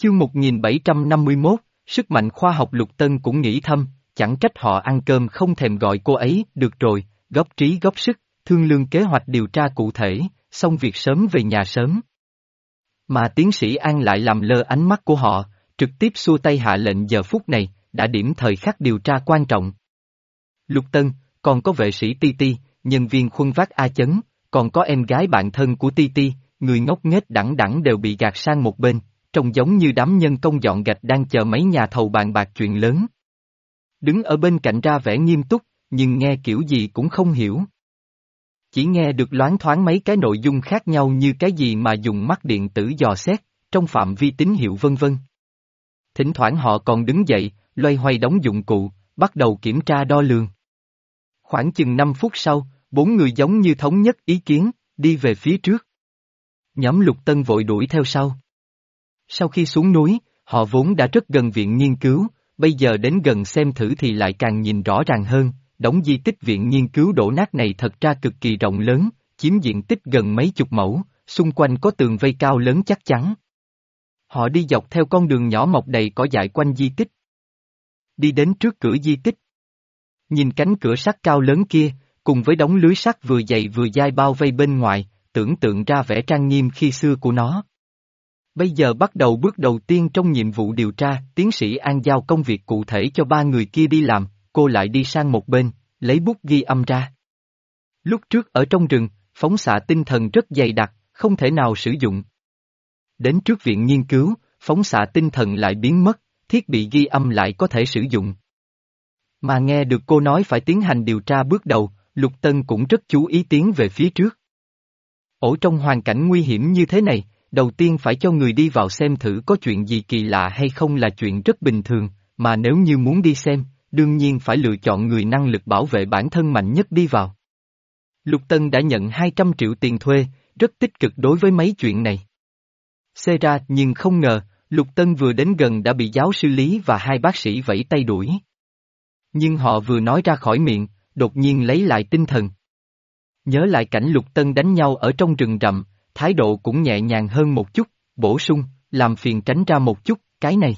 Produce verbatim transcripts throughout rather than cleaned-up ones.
Chương một nghìn bảy trăm năm mươi mốt, sức mạnh khoa học. Lục Tân cũng nghĩ thầm, chẳng trách họ ăn cơm không thèm gọi cô ấy. Được rồi, góp trí góp sức, thương lượng kế hoạch điều tra cụ thể, xong việc sớm về nhà sớm. Mà tiến sĩ An lại làm lơ ánh mắt của họ, trực tiếp xua tay hạ lệnh. Giờ phút này, đã điểm thời khắc điều tra quan trọng. Lục Tân, còn có vệ sĩ Ti Ti, nhân viên khuân vác A Chấn, còn có em gái bạn thân của Ti Ti, người ngốc nghếch đẳng đẳng đều bị gạt sang một bên, trông giống như đám nhân công dọn gạch đang chờ mấy nhà thầu bàn bạc chuyện lớn. Đứng ở bên cạnh ra vẻ nghiêm túc, nhưng nghe kiểu gì cũng không hiểu. Chỉ nghe được loáng thoáng mấy cái nội dung khác nhau như cái gì mà dùng mắt điện tử dò xét, trong phạm vi tín hiệu vân vân. Thỉnh thoảng họ còn đứng dậy, loay hoay đóng dụng cụ, bắt đầu kiểm tra đo lường. Khoảng chừng năm phút sau, bốn người giống như thống nhất ý kiến, đi về phía trước. Nhóm Lục Tân vội đuổi theo sau. Sau khi xuống núi, họ vốn đã rất gần viện nghiên cứu, bây giờ đến gần xem thử thì lại càng nhìn rõ ràng hơn. Đống di tích viện nghiên cứu đổ nát này thật ra cực kỳ rộng lớn, chiếm diện tích gần mấy chục mẫu, xung quanh có tường vây cao lớn chắc chắn. Họ đi dọc theo con đường nhỏ mọc đầy cỏ dại quanh di tích. Đi đến trước cửa di tích. Nhìn cánh cửa sắt cao lớn kia, cùng với đống lưới sắt vừa dày vừa dai bao vây bên ngoài, tưởng tượng ra vẻ trang nghiêm khi xưa của nó. Bây giờ bắt đầu bước đầu tiên trong nhiệm vụ điều tra. Tiến sĩ An giao công việc cụ thể cho ba người kia đi làm, cô lại đi sang một bên, lấy bút ghi âm ra. Lúc trước ở trong rừng, phóng xạ tinh thần rất dày đặc, không thể nào sử dụng. Đến trước viện nghiên cứu, phóng xạ tinh thần lại biến mất, thiết bị ghi âm lại có thể sử dụng. Mà nghe được cô nói phải tiến hành điều tra bước đầu, Lục Tân cũng rất chú ý tiến về phía trước. Ở trong hoàn cảnh nguy hiểm như thế này, đầu tiên phải cho người đi vào xem thử có chuyện gì kỳ lạ hay không là chuyện rất bình thường, mà nếu như muốn đi xem, đương nhiên phải lựa chọn người năng lực bảo vệ bản thân mạnh nhất đi vào. Lục Tân đã nhận hai trăm triệu tiền thuê, rất tích cực đối với mấy chuyện này. Xê ra nhưng không ngờ, Lục Tân vừa đến gần đã bị giáo sư Lý và hai bác sĩ vẫy tay đuổi. Nhưng họ vừa nói ra khỏi miệng, đột nhiên lấy lại tinh thần. Nhớ lại cảnh Lục Tân đánh nhau ở trong rừng rậm, thái độ cũng nhẹ nhàng hơn một chút, bổ sung, làm phiền tránh ra một chút, cái này.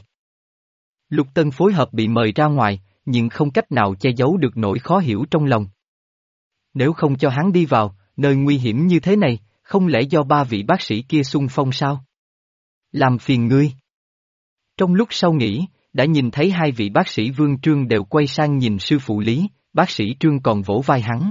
Lục Tân phối hợp bị mời ra ngoài, nhưng không cách nào che giấu được nỗi khó hiểu trong lòng. Nếu không cho hắn đi vào, nơi nguy hiểm như thế này, không lẽ do ba vị bác sĩ kia xung phong sao? Làm phiền ngươi. Trong lúc sau nghỉ, đã nhìn thấy hai vị bác sĩ Vương Trương đều quay sang nhìn sư phụ Lý, bác sĩ Trương còn vỗ vai hắn.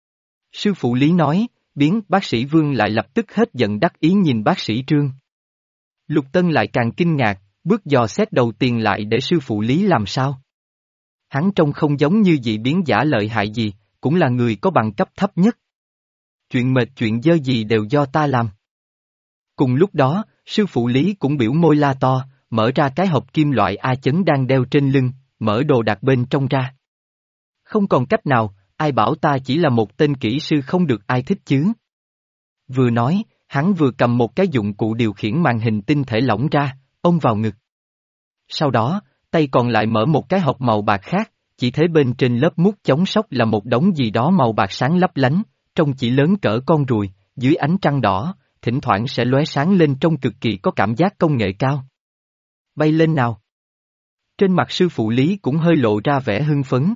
Sư phụ Lý nói, biến bác sĩ Vương lại lập tức hết giận đắc ý nhìn bác sĩ Trương. Lục Tân lại càng kinh ngạc, bước dò xét đầu tiên lại để sư phụ Lý làm sao? Hắn trông không giống như dị biến giả lợi hại gì, cũng là người có bằng cấp thấp nhất. Chuyện mệt chuyện dơ gì đều do ta làm. Cùng lúc đó, sư phụ Lý cũng biểu môi la to, mở ra cái hộp kim loại A Chấn đang đeo trên lưng, mở đồ đạc bên trong ra. Không còn cách nào, ai bảo ta chỉ là một tên kỹ sư không được ai thích chứ. Vừa nói, hắn vừa cầm một cái dụng cụ điều khiển màn hình tinh thể lỏng ra, ôm vào ngực. Sau đó, tay còn lại mở một cái hộp màu bạc khác, chỉ thấy bên trên lớp mút chống sốc là một đống gì đó màu bạc sáng lấp lánh, trông chỉ lớn cỡ con ruồi, dưới ánh trăng đỏ, thỉnh thoảng sẽ lóe sáng lên trông cực kỳ có cảm giác công nghệ cao. Bay lên nào. Trên mặt sư phụ Lý cũng hơi lộ ra vẻ hưng phấn.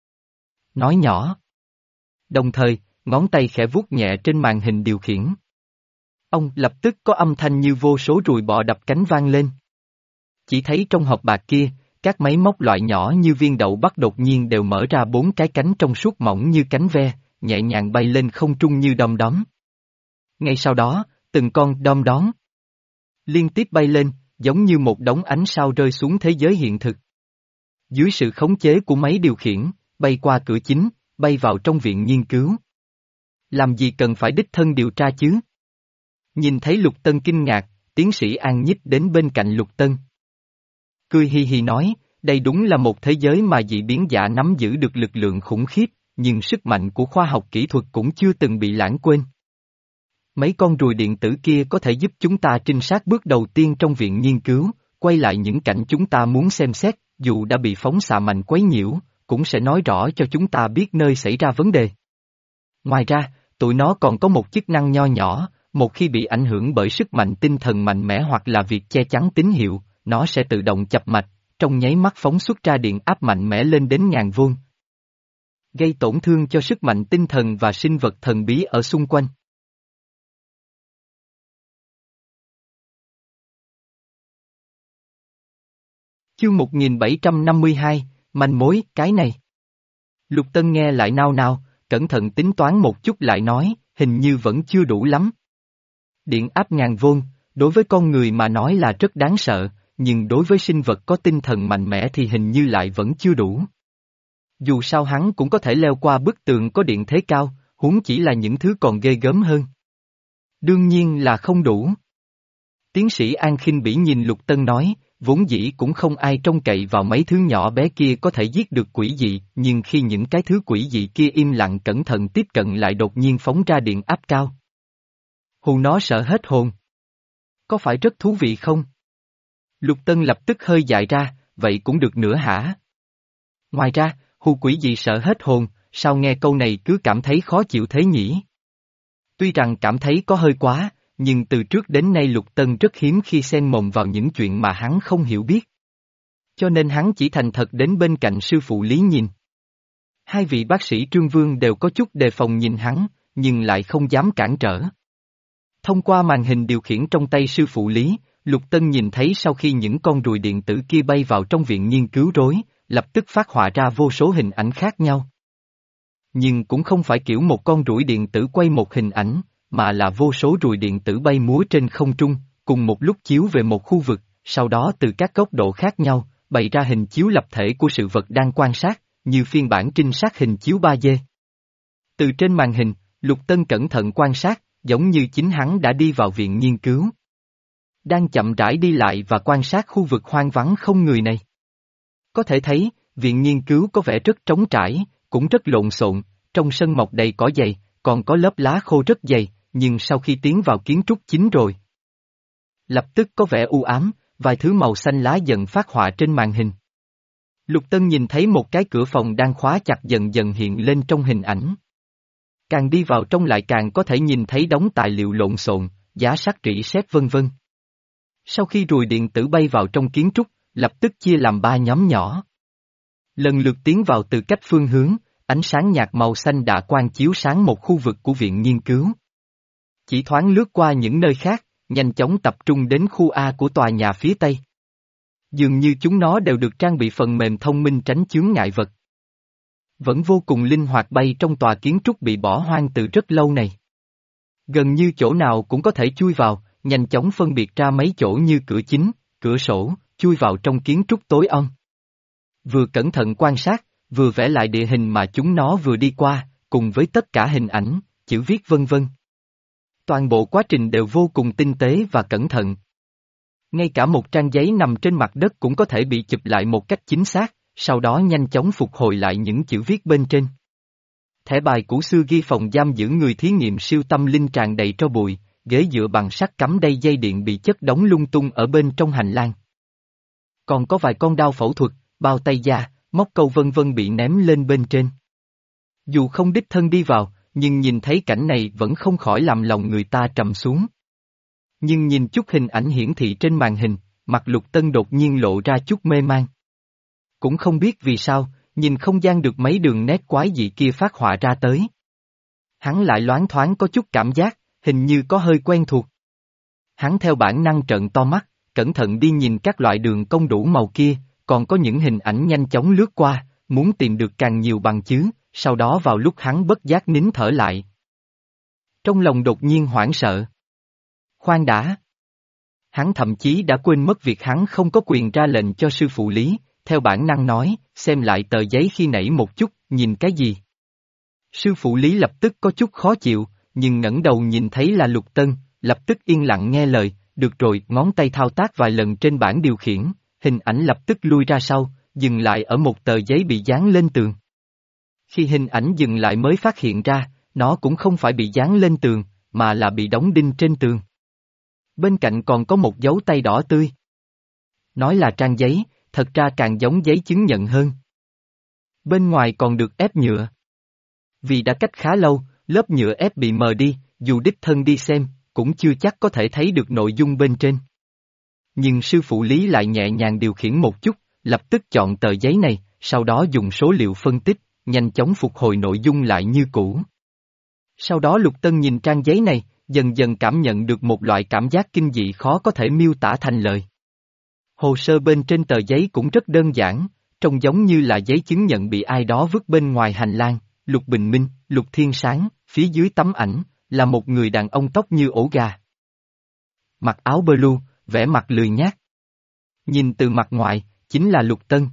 Nói nhỏ. Đồng thời, ngón tay khẽ vuốt nhẹ trên màn hình điều khiển. Ông lập tức có âm thanh như vô số ruồi bọ đập cánh vang lên. Chỉ thấy trong hộp bạc kia, các máy móc loại nhỏ như viên đậu bắt đột nhiên đều mở ra bốn cái cánh trong suốt mỏng như cánh ve, nhẹ nhàng bay lên không trung như đom đóm. Ngay sau đó, từng con đom đóm liên tiếp bay lên, giống như một đống ánh sao rơi xuống thế giới hiện thực. Dưới sự khống chế của máy điều khiển, bay qua cửa chính, bay vào trong viện nghiên cứu. Làm gì cần phải đích thân điều tra chứ? Nhìn thấy Lục Tân kinh ngạc, tiến sĩ An nhích đến bên cạnh Lục Tân. Cười hi hi nói, đây đúng là một thế giới mà dị biến giả nắm giữ được lực lượng khủng khiếp, nhưng sức mạnh của khoa học kỹ thuật cũng chưa từng bị lãng quên. Mấy con ruồi điện tử kia có thể giúp chúng ta trinh sát bước đầu tiên trong viện nghiên cứu, quay lại những cảnh chúng ta muốn xem xét, dù đã bị phóng xạ mạnh quấy nhiễu, cũng sẽ nói rõ cho chúng ta biết nơi xảy ra vấn đề. Ngoài ra, tụi nó còn có một chức năng nho nhỏ, một khi bị ảnh hưởng bởi sức mạnh tinh thần mạnh mẽ hoặc là việc che chắn tín hiệu, nó sẽ tự động chập mạch, trong nháy mắt phóng xuất ra điện áp mạnh mẽ lên đến ngàn vôn, gây tổn thương cho sức mạnh tinh thần và sinh vật thần bí ở xung quanh. Chương một nghìn bảy trăm năm mươi hai, manh mối, cái này. Lục Tân nghe lại nao nao, cẩn thận tính toán một chút lại nói, hình như vẫn chưa đủ lắm. Điện áp ngàn vôn, đối với con người mà nói là rất đáng sợ, nhưng đối với sinh vật có tinh thần mạnh mẽ thì hình như lại vẫn chưa đủ. Dù sao hắn cũng có thể leo qua bức tường có điện thế cao, huống chỉ là những thứ còn ghê gớm hơn. Đương nhiên là không đủ. Tiến sĩ An khinh bỉ nhìn Lục Tân nói, vốn dĩ cũng không ai trông cậy vào mấy thứ nhỏ bé kia có thể giết được quỷ dị, nhưng khi những cái thứ quỷ dị kia im lặng cẩn thận tiếp cận lại đột nhiên phóng ra điện áp cao. Hù nó sợ hết hồn. Có phải rất thú vị không? Lục Tân lập tức hơi dại ra, vậy cũng được nữa hả? Ngoài ra, hù quỷ dị sợ hết hồn, sao nghe câu này cứ cảm thấy khó chịu thế nhỉ? Tuy rằng cảm thấy có hơi quá, nhưng từ trước đến nay Lục Tân rất hiếm khi xen mồm vào những chuyện mà hắn không hiểu biết. Cho nên hắn chỉ thành thật đến bên cạnh sư phụ Lý nhìn. Hai vị bác sĩ Trương Vương đều có chút đề phòng nhìn hắn, nhưng lại không dám cản trở. Thông qua màn hình điều khiển trong tay sư phụ Lý, Lục Tân nhìn thấy sau khi những con ruồi điện tử kia bay vào trong viện nghiên cứu rối, lập tức phát họa ra vô số hình ảnh khác nhau. Nhưng cũng không phải kiểu một con ruồi điện tử quay một hình ảnh, mà là vô số ruồi điện tử bay múa trên không trung, cùng một lúc chiếu về một khu vực, sau đó từ các góc độ khác nhau, bày ra hình chiếu lập thể của sự vật đang quan sát, như phiên bản trinh sát hình chiếu ba D. Từ trên màn hình, Lục Tân cẩn thận quan sát, giống như chính hắn đã đi vào viện nghiên cứu. Đang chậm rãi đi lại và quan sát khu vực hoang vắng không người này. Có thể thấy, viện nghiên cứu có vẻ rất trống trải, cũng rất lộn xộn, trong sân mọc đầy cỏ dày, còn có lớp lá khô rất dày, nhưng sau khi tiến vào kiến trúc chính rồi, lập tức có vẻ u ám, vài thứ màu xanh lá dần phát họa trên màn hình. Lục Tân nhìn thấy một cái cửa phòng đang khóa chặt dần dần hiện lên trong hình ảnh. Càng đi vào trong lại càng có thể nhìn thấy đống tài liệu lộn xộn, giá sắt rỉ sét vân vân. Sau khi ruồi điện tử bay vào trong kiến trúc, lập tức chia làm ba nhóm nhỏ. Lần lượt tiến vào từ cách phương hướng, ánh sáng nhạt màu xanh đạ quang chiếu sáng một khu vực của viện nghiên cứu. Chỉ thoáng lướt qua những nơi khác, nhanh chóng tập trung đến khu A của tòa nhà phía Tây. Dường như chúng nó đều được trang bị phần mềm thông minh tránh chướng ngại vật. Vẫn vô cùng linh hoạt bay trong tòa kiến trúc bị bỏ hoang từ rất lâu này. Gần như chỗ nào cũng có thể chui vào, nhanh chóng phân biệt ra mấy chỗ như cửa chính, cửa sổ, chui vào trong kiến trúc tối om. Vừa cẩn thận quan sát, vừa vẽ lại địa hình mà chúng nó vừa đi qua, cùng với tất cả hình ảnh, chữ viết vân vân. Toàn bộ quá trình đều vô cùng tinh tế và cẩn thận. Ngay cả một trang giấy nằm trên mặt đất cũng có thể bị chụp lại một cách chính xác, sau đó nhanh chóng phục hồi lại những chữ viết bên trên. Thẻ bài cũ xưa ghi phòng giam giữ người thí nghiệm siêu tâm linh tràn đầy tro bụi, ghế dựa bằng sắt cắm đầy dây điện bị chất đóng lung tung ở bên trong hành lang. Còn có vài con dao phẫu thuật, bao tay da, móc câu vân vân bị ném lên bên trên. Dù không đích thân đi vào, nhưng nhìn thấy cảnh này vẫn không khỏi làm lòng người ta trầm xuống. Nhưng nhìn chút hình ảnh hiển thị trên màn hình, mặt Lục Tân đột nhiên lộ ra chút mê man. Cũng không biết vì sao, nhìn không gian được mấy đường nét quái dị kia phát họa ra tới. Hắn lại loáng thoáng có chút cảm giác, hình như có hơi quen thuộc. Hắn theo bản năng trợn to mắt, cẩn thận đi nhìn các loại đường cong đủ màu kia, còn có những hình ảnh nhanh chóng lướt qua, muốn tìm được càng nhiều bằng chứng, sau đó vào lúc hắn bất giác nín thở lại. Trong lòng đột nhiên hoảng sợ. Khoan đã. Hắn thậm chí đã quên mất việc hắn không có quyền ra lệnh cho sư phụ Lý, theo bản năng nói, xem lại tờ giấy khi nãy một chút, nhìn cái gì. Sư phụ Lý lập tức có chút khó chịu, nhưng ngẩng đầu nhìn thấy là Lục Tân, lập tức yên lặng nghe lời, được rồi, ngón tay thao tác vài lần trên bảng điều khiển, hình ảnh lập tức lui ra sau, dừng lại ở một tờ giấy bị dán lên tường. Khi hình ảnh dừng lại mới phát hiện ra, nó cũng không phải bị dán lên tường, mà là bị đóng đinh trên tường. Bên cạnh còn có một dấu tay đỏ tươi. Nói là trang giấy, thật ra càng giống giấy chứng nhận hơn. Bên ngoài còn được ép nhựa. Vì đã cách khá lâu, lớp nhựa ép bị mờ đi, dù đích thân đi xem, cũng chưa chắc có thể thấy được nội dung bên trên. nhưng sư phụ Lý lại nhẹ nhàng điều khiển một chút, lập tức chọn tờ giấy này, sau đó dùng số liệu phân tích, nhanh chóng phục hồi nội dung lại như cũ. Sau đó Lục Tân nhìn trang giấy này, dần dần cảm nhận được một loại cảm giác kinh dị khó có thể miêu tả thành lời. Hồ sơ bên trên tờ giấy cũng rất đơn giản, trông giống như là giấy chứng nhận bị ai đó vứt bên ngoài hành lang, Lục Bình Minh, Lục Thiên Sáng, phía dưới tấm ảnh, là một người đàn ông tóc như ổ gà. Mặc áo blue, vẻ mặt lười nhác. Nhìn từ mặt ngoài, chính là Lục Tân.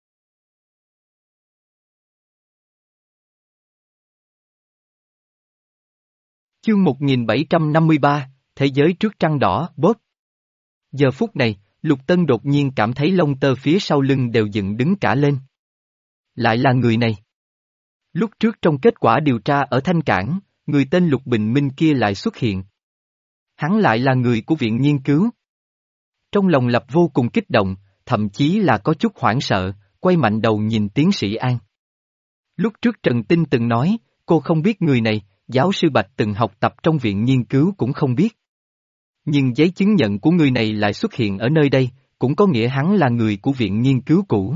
Chương một nghìn bảy trăm năm mươi ba, Thế giới trước trăng đỏ, bóp. Giờ phút này, Lục Tân đột nhiên cảm thấy lông tơ phía sau lưng đều dựng đứng cả lên. Lại là người này. Lúc trước trong kết quả điều tra ở Thanh Cảng, người tên Lục Bình Minh kia lại xuất hiện. Hắn lại là người của viện nghiên cứu. Trong lòng Lập vô cùng kích động, thậm chí là có chút hoảng sợ, quay mạnh đầu nhìn tiến sĩ An. Lúc trước Trần Tinh từng nói, cô không biết người này, giáo sư Bạch từng học tập trong viện nghiên cứu cũng không biết. Nhưng giấy chứng nhận của người này lại xuất hiện ở nơi đây, cũng có nghĩa hắn là người của viện nghiên cứu cũ.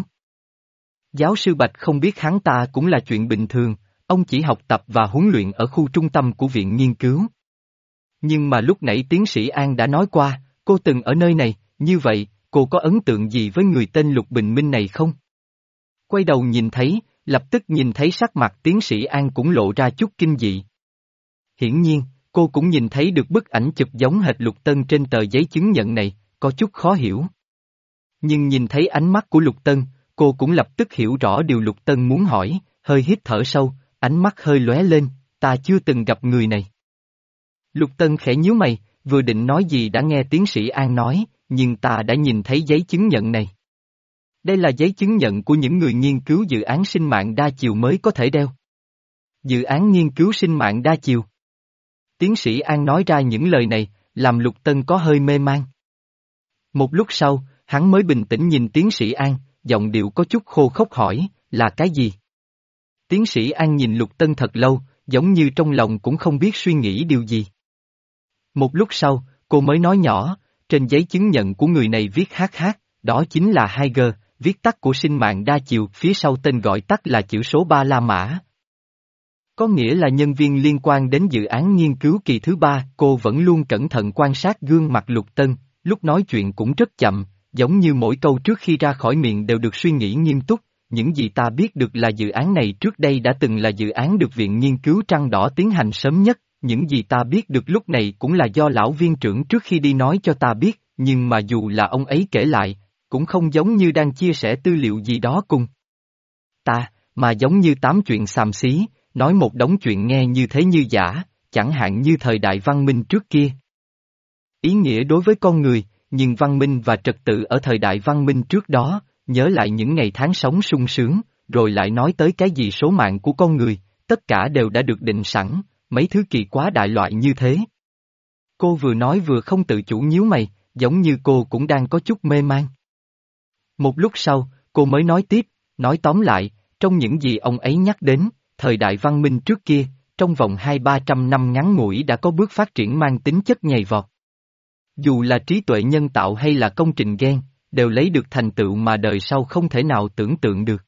Giáo sư Bạch không biết hắn ta cũng là chuyện bình thường, ông chỉ học tập và huấn luyện ở khu trung tâm của viện nghiên cứu. Nhưng mà lúc nãy tiến sĩ An đã nói qua, cô từng ở nơi này, như vậy, cô có ấn tượng gì với người tên Lục Bình Minh này không? Quay đầu nhìn thấy, lập tức nhìn thấy sắc mặt tiến sĩ An cũng lộ ra chút kinh dị. Hiển nhiên, cô cũng nhìn thấy được bức ảnh chụp giống hệt Lục Tân trên tờ giấy chứng nhận này, có chút khó hiểu. Nhưng nhìn thấy ánh mắt của Lục Tân, cô cũng lập tức hiểu rõ điều Lục Tân muốn hỏi, hơi hít thở sâu, ánh mắt hơi lóe lên, ta chưa từng gặp người này. Lục Tân khẽ nhíu mày, vừa định nói gì đã nghe tiến sĩ An nói, nhưng ta đã nhìn thấy giấy chứng nhận này. Đây là giấy chứng nhận của những người nghiên cứu dự án sinh mạng đa chiều mới có thể đeo. Dự án nghiên cứu sinh mạng đa chiều. Tiến sĩ An nói ra những lời này, làm Lục Tân có hơi mê man. Một lúc sau, hắn mới bình tĩnh nhìn tiến sĩ An, giọng điệu có chút khô khốc hỏi, là cái gì? Tiến sĩ An nhìn Lục Tân thật lâu, giống như trong lòng cũng không biết suy nghĩ điều gì. Một lúc sau, cô mới nói nhỏ, trên giấy chứng nhận của người này viết hát hát, đó chính là hai G, viết tắt của sinh mạng đa chiều, phía sau tên gọi tắt là chữ số ba La Mã. Có nghĩa là nhân viên liên quan đến dự án nghiên cứu kỳ thứ ba, cô vẫn luôn cẩn thận quan sát gương mặt Lục Tân, lúc nói chuyện cũng rất chậm, giống như mỗi câu trước khi ra khỏi miệng đều được suy nghĩ nghiêm túc, những gì ta biết được là dự án này trước đây đã từng là dự án được Viện Nghiên cứu Trăng Đỏ tiến hành sớm nhất, những gì ta biết được lúc này cũng là do lão viên trưởng trước khi đi nói cho ta biết, nhưng mà dù là ông ấy kể lại, cũng không giống như đang chia sẻ tư liệu gì đó cùng ta, mà giống như tám chuyện xàm xí, nói một đống chuyện nghe như thế như giả, chẳng hạn như thời đại văn minh trước kia. Ý nghĩa đối với con người, nhưng văn minh và trật tự ở thời đại văn minh trước đó, nhớ lại những ngày tháng sống sung sướng, rồi lại nói tới cái gì số mạng của con người, tất cả đều đã được định sẵn, mấy thứ kỳ quá đại loại như thế. Cô vừa nói vừa không tự chủ nhíu mày, giống như cô cũng đang có chút mê man. Một lúc sau, cô mới nói tiếp, nói tóm lại, trong những gì ông ấy nhắc đến, thời đại văn minh trước kia, trong vòng hai ba trăm năm ngắn ngủi đã có bước phát triển mang tính chất nhảy vọt. Dù là trí tuệ nhân tạo hay là công trình gen, đều lấy được thành tựu mà đời sau không thể nào tưởng tượng được.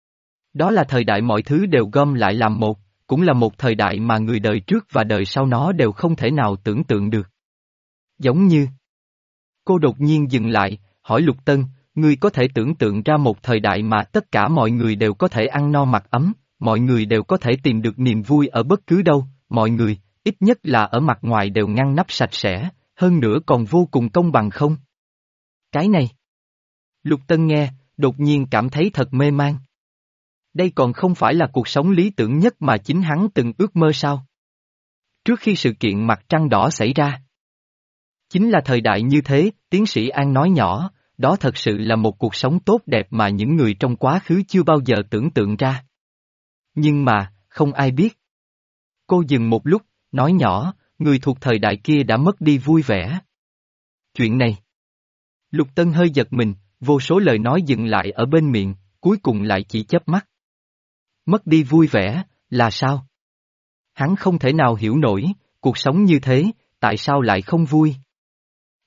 Đó là thời đại mọi thứ đều gom lại làm một, cũng là một thời đại mà người đời trước và đời sau nó đều không thể nào tưởng tượng được. Giống như... Cô đột nhiên dừng lại, hỏi Lục Tân, ngươi có thể tưởng tượng ra một thời đại mà tất cả mọi người đều có thể ăn no mặc ấm, mọi người đều có thể tìm được niềm vui ở bất cứ đâu, mọi người, ít nhất là ở mặt ngoài đều ngăn nắp sạch sẽ, hơn nữa còn vô cùng công bằng không? Cái này... Lục Tân nghe, đột nhiên cảm thấy thật mê man. Đây còn không phải là cuộc sống lý tưởng nhất mà chính hắn từng ước mơ sao? Trước khi sự kiện mặt trăng đỏ xảy ra. Chính là thời đại như thế, tiến sĩ An nói nhỏ, đó thật sự là một cuộc sống tốt đẹp mà những người trong quá khứ chưa bao giờ tưởng tượng ra. Nhưng mà, không ai biết. Cô dừng một lúc, nói nhỏ, người thuộc thời đại kia đã mất đi vui vẻ. Chuyện này. Lục Tân hơi giật mình, vô số lời nói dừng lại ở bên miệng, cuối cùng lại chỉ chớp mắt. Mất đi vui vẻ, là sao? Hắn không thể nào hiểu nổi, cuộc sống như thế, tại sao lại không vui?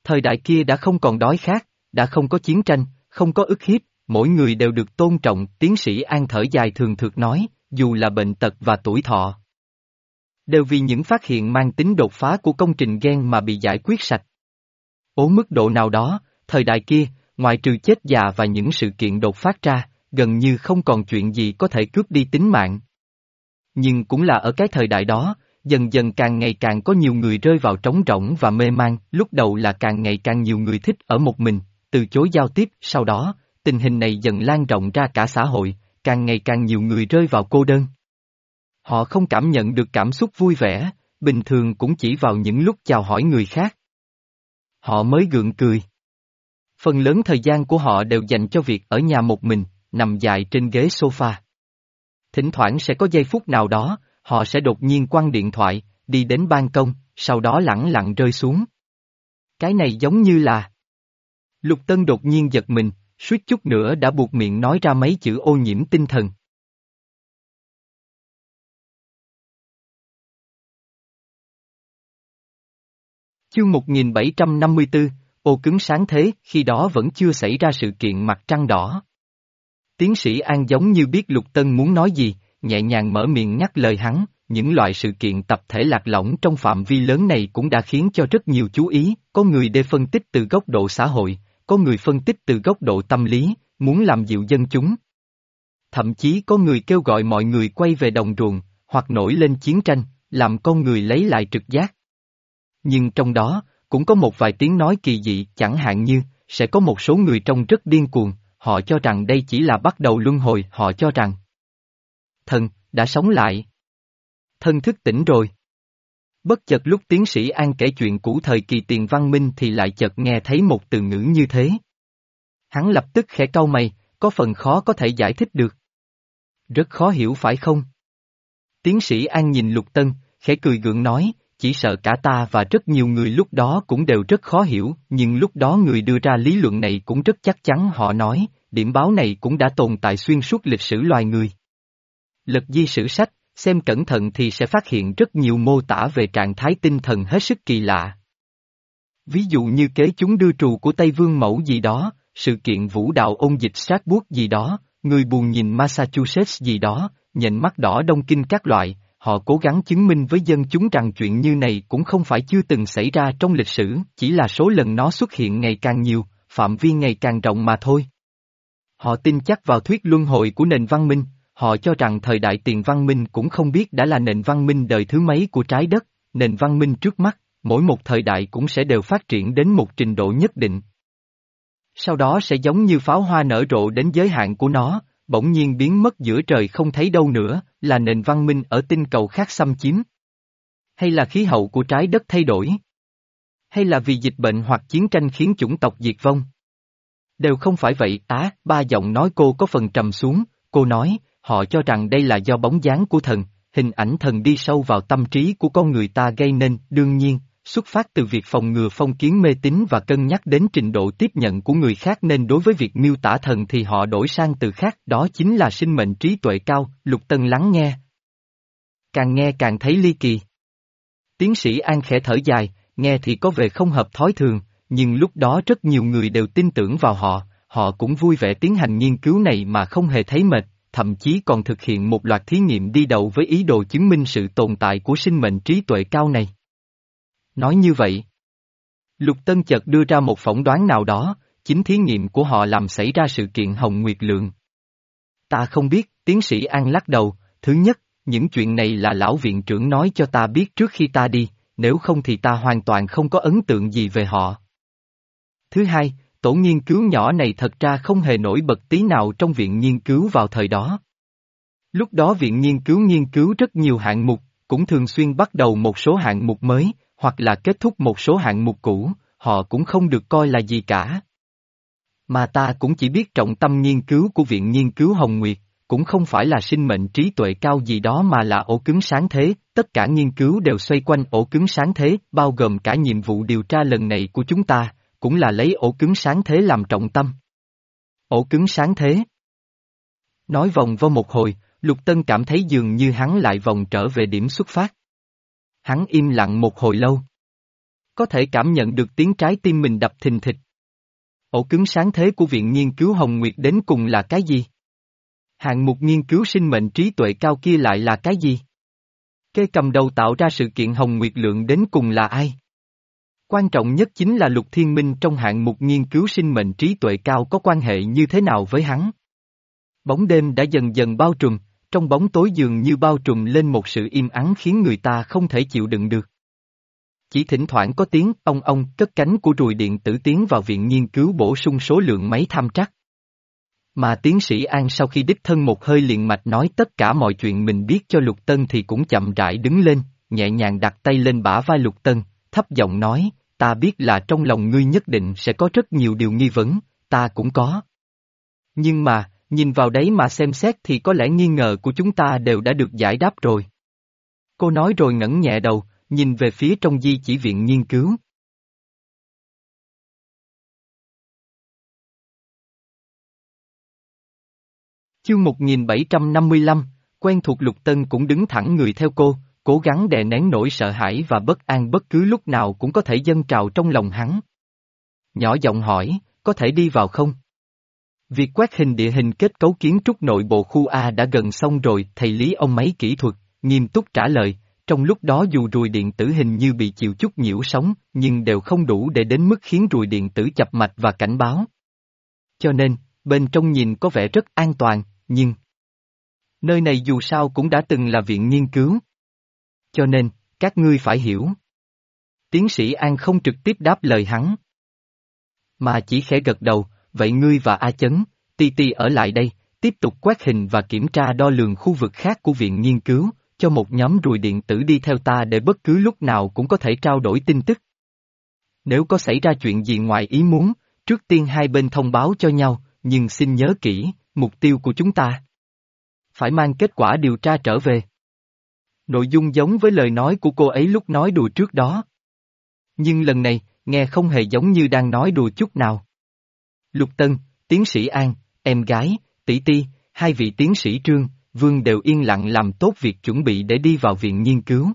Thời đại kia đã không còn đói khát, đã không có chiến tranh, không có ức hiếp, mỗi người đều được tôn trọng, tiến sĩ An thở dài thường thực nói, dù là bệnh tật và tuổi thọ. Đều vì những phát hiện mang tính đột phá của công trình gen mà bị giải quyết sạch. Ở mức độ nào đó, thời đại kia, ngoại trừ chết già và những sự kiện đột phát ra, gần như không còn chuyện gì có thể cướp đi tính mạng. Nhưng cũng là ở cái thời đại đó, dần dần càng ngày càng có nhiều người rơi vào trống rỗng và mê man, lúc đầu là càng ngày càng nhiều người thích ở một mình, từ chối giao tiếp, sau đó, tình hình này dần lan rộng ra cả xã hội, càng ngày càng nhiều người rơi vào cô đơn. Họ không cảm nhận được cảm xúc vui vẻ, bình thường cũng chỉ vào những lúc chào hỏi người khác. Họ mới gượng cười. Phần lớn thời gian của họ đều dành cho việc ở nhà một mình, nằm dài trên ghế sofa. Thỉnh thoảng sẽ có giây phút nào đó, họ sẽ đột nhiên quăng điện thoại, đi đến ban công, sau đó lẳng lặng rơi xuống. Cái này giống như là... Lục Tân đột nhiên giật mình, suýt chút nữa đã buộc miệng nói ra mấy chữ ô nhiễm tinh thần. Chương một nghìn bảy trăm năm mươi tư, ô cứng sáng thế, khi đó vẫn chưa xảy ra sự kiện mặt trăng đỏ. Tiến sĩ An giống như biết Lục Tân muốn nói gì, nhẹ nhàng mở miệng nhắc lời hắn, những loại sự kiện tập thể lạc lõng trong phạm vi lớn này cũng đã khiến cho rất nhiều chú ý, có người để phân tích từ góc độ xã hội, có người phân tích từ góc độ tâm lý, muốn làm dịu dân chúng. Thậm chí có người kêu gọi mọi người quay về đồng ruộng, hoặc nổi lên chiến tranh, làm con người lấy lại trực giác. Nhưng trong đó, cũng có một vài tiếng nói kỳ dị, chẳng hạn như, sẽ có một số người trông rất điên cuồng, họ cho rằng đây chỉ là bắt đầu luân hồi, họ cho rằng thần, đã sống lại. Thân thức tỉnh rồi. Bất chợt lúc tiến sĩ An kể chuyện cũ thời kỳ tiền văn minh thì lại chợt nghe thấy một từ ngữ như thế. Hắn lập tức khẽ cau mày, có phần khó có thể giải thích được. Rất khó hiểu phải không? Tiến sĩ An nhìn Lục Tân, khẽ cười gượng nói, chỉ sợ cả ta và rất nhiều người lúc đó cũng đều rất khó hiểu, nhưng lúc đó người đưa ra lý luận này cũng rất chắc chắn, họ nói, điểm báo này cũng đã tồn tại xuyên suốt lịch sử loài người. Lật di sử sách, xem cẩn thận thì sẽ phát hiện rất nhiều mô tả về trạng thái tinh thần hết sức kỳ lạ. Ví dụ như kế chúng đưa trù của Tây Vương Mẫu gì đó, sự kiện vũ đạo ôn dịch sát buốt gì đó, người buồn nhìn Massachusetts gì đó, nhện mắt đỏ Đông Kinh các loại, họ cố gắng chứng minh với dân chúng rằng chuyện như này cũng không phải chưa từng xảy ra trong lịch sử, chỉ là số lần nó xuất hiện ngày càng nhiều, phạm vi ngày càng rộng mà thôi. Họ tin chắc vào thuyết luân hồi của nền văn minh, họ cho rằng thời đại tiền văn minh cũng không biết đã là nền văn minh đời thứ mấy của trái đất, nền văn minh trước mắt, mỗi một thời đại cũng sẽ đều phát triển đến một trình độ nhất định. Sau đó sẽ giống như pháo hoa nở rộ đến giới hạn của nó, bỗng nhiên biến mất giữa trời không thấy đâu nữa, là nền văn minh ở tinh cầu khác xâm chiếm. Hay là khí hậu của trái đất thay đổi? Hay là vì dịch bệnh hoặc chiến tranh khiến chủng tộc diệt vong? Đều không phải vậy, á, ba giọng nói cô có phần trầm xuống, cô nói, họ cho rằng đây là do bóng dáng của thần, hình ảnh thần đi sâu vào tâm trí của con người ta gây nên, đương nhiên, xuất phát từ việc phòng ngừa phong kiến mê tín và cân nhắc đến trình độ tiếp nhận của người khác nên đối với việc miêu tả thần thì họ đổi sang từ khác, đó chính là sinh mệnh trí tuệ cao. Lục Tân lắng nghe. Càng nghe càng thấy ly kỳ. Tiến sĩ An khẽ thở dài, nghe thì có vẻ không hợp thói thường, nhưng lúc đó rất nhiều người đều tin tưởng vào họ, họ cũng vui vẻ tiến hành nghiên cứu này mà không hề thấy mệt, thậm chí còn thực hiện một loạt thí nghiệm đi đầu với ý đồ chứng minh sự tồn tại của sinh mệnh trí tuệ cao này. Nói như vậy, Lục Tân chợt đưa ra một phỏng đoán nào đó, chính thí nghiệm của họ làm xảy ra sự kiện Hồng Nguyệt Lượng. Ta không biết, tiến sĩ An lắc đầu, thứ nhất, những chuyện này là lão viện trưởng nói cho ta biết trước khi ta đi, nếu không thì ta hoàn toàn không có ấn tượng gì về họ. Thứ hai, tổ nghiên cứu nhỏ này thật ra không hề nổi bật tí nào trong viện nghiên cứu vào thời đó. Lúc đó viện nghiên cứu nghiên cứu rất nhiều hạng mục, cũng thường xuyên bắt đầu một số hạng mục mới, hoặc là kết thúc một số hạng mục cũ, họ cũng không được coi là gì cả. Mà ta cũng chỉ biết trọng tâm nghiên cứu của viện nghiên cứu Hồng Nguyệt, cũng không phải là sinh mệnh trí tuệ cao gì đó mà là ổ cứng sáng thế, tất cả nghiên cứu đều xoay quanh ổ cứng sáng thế, bao gồm cả nhiệm vụ điều tra lần này của chúng ta, cũng là lấy ổ cứng sáng thế làm trọng tâm. Ổ cứng sáng thế. Nói vòng vo một hồi, Lục Tân cảm thấy dường như hắn lại vòng trở về điểm xuất phát. Hắn im lặng một hồi lâu. Có thể cảm nhận được tiếng trái tim mình đập thình thịch. Ổ cứng sáng thế của Viện Nghiên cứu Hồng Nguyệt đến cùng là cái gì? Hạng mục nghiên cứu sinh mệnh trí tuệ cao kia lại là cái gì? Cây cầm đầu tạo ra sự kiện Hồng Nguyệt Lượng đến cùng là ai? Quan trọng nhất chính là Lục Thiên Minh trong hạng mục nghiên cứu sinh mệnh trí tuệ cao có quan hệ như thế nào với hắn? Bóng đêm đã dần dần bao trùm, trong bóng tối dường như bao trùm lên một sự im ắng khiến người ta không thể chịu đựng được. Chỉ thỉnh thoảng có tiếng ong ong cất cánh của ruồi điện tử tiến vào viện nghiên cứu bổ sung số lượng máy tham trắc. Mà tiến sĩ An sau khi đích thân một hơi liền mạch nói tất cả mọi chuyện mình biết cho Lục Tân thì cũng chậm rãi đứng lên, nhẹ nhàng đặt tay lên bả vai Lục Tân, thấp giọng nói, ta biết là trong lòng ngươi nhất định sẽ có rất nhiều điều nghi vấn, ta cũng có. Nhưng mà, nhìn vào đấy mà xem xét thì có lẽ nghi ngờ của chúng ta đều đã được giải đáp rồi. Cô nói rồi ngẩng nhẹ đầu, nhìn về phía trong di chỉ viện nghiên cứu. Chương một nghìn bảy trăm năm mươi lăm, quen thuộc Lục Tân cũng đứng thẳng người theo cô, cố gắng đè nén nỗi sợ hãi và bất an bất cứ lúc nào cũng có thể dâng trào trong lòng hắn. Nhỏ giọng hỏi, có thể đi vào không? Việc quét hình địa hình kết cấu kiến trúc nội bộ khu A đã gần xong rồi, thầy Lý ông máy kỹ thuật, nghiêm túc trả lời, trong lúc đó dù ruồi điện tử hình như bị chịu chút nhiễu sóng, nhưng đều không đủ để đến mức khiến ruồi điện tử chập mạch và cảnh báo. Cho nên, bên trong nhìn có vẻ rất an toàn, nhưng nơi này dù sao cũng đã từng là viện nghiên cứu. Cho nên, các ngươi phải hiểu. Tiến sĩ An không trực tiếp đáp lời hắn, mà chỉ khẽ gật đầu, vậy ngươi và A Chấn, Ti Ti ở lại đây, tiếp tục quét hình và kiểm tra đo lường khu vực khác của viện nghiên cứu, cho một nhóm ruồi điện tử đi theo ta để bất cứ lúc nào cũng có thể trao đổi tin tức. Nếu có xảy ra chuyện gì ngoài ý muốn, trước tiên hai bên thông báo cho nhau, nhưng xin nhớ kỹ, mục tiêu của chúng ta phải mang kết quả điều tra trở về. Nội dung giống với lời nói của cô ấy lúc nói đùa trước đó. Nhưng lần này, nghe không hề giống như đang nói đùa chút nào. Lục Tân, tiến sĩ An, em gái, tỷ Ti, hai vị tiến sĩ Trương, Vương đều yên lặng làm tốt việc chuẩn bị để đi vào viện nghiên cứu.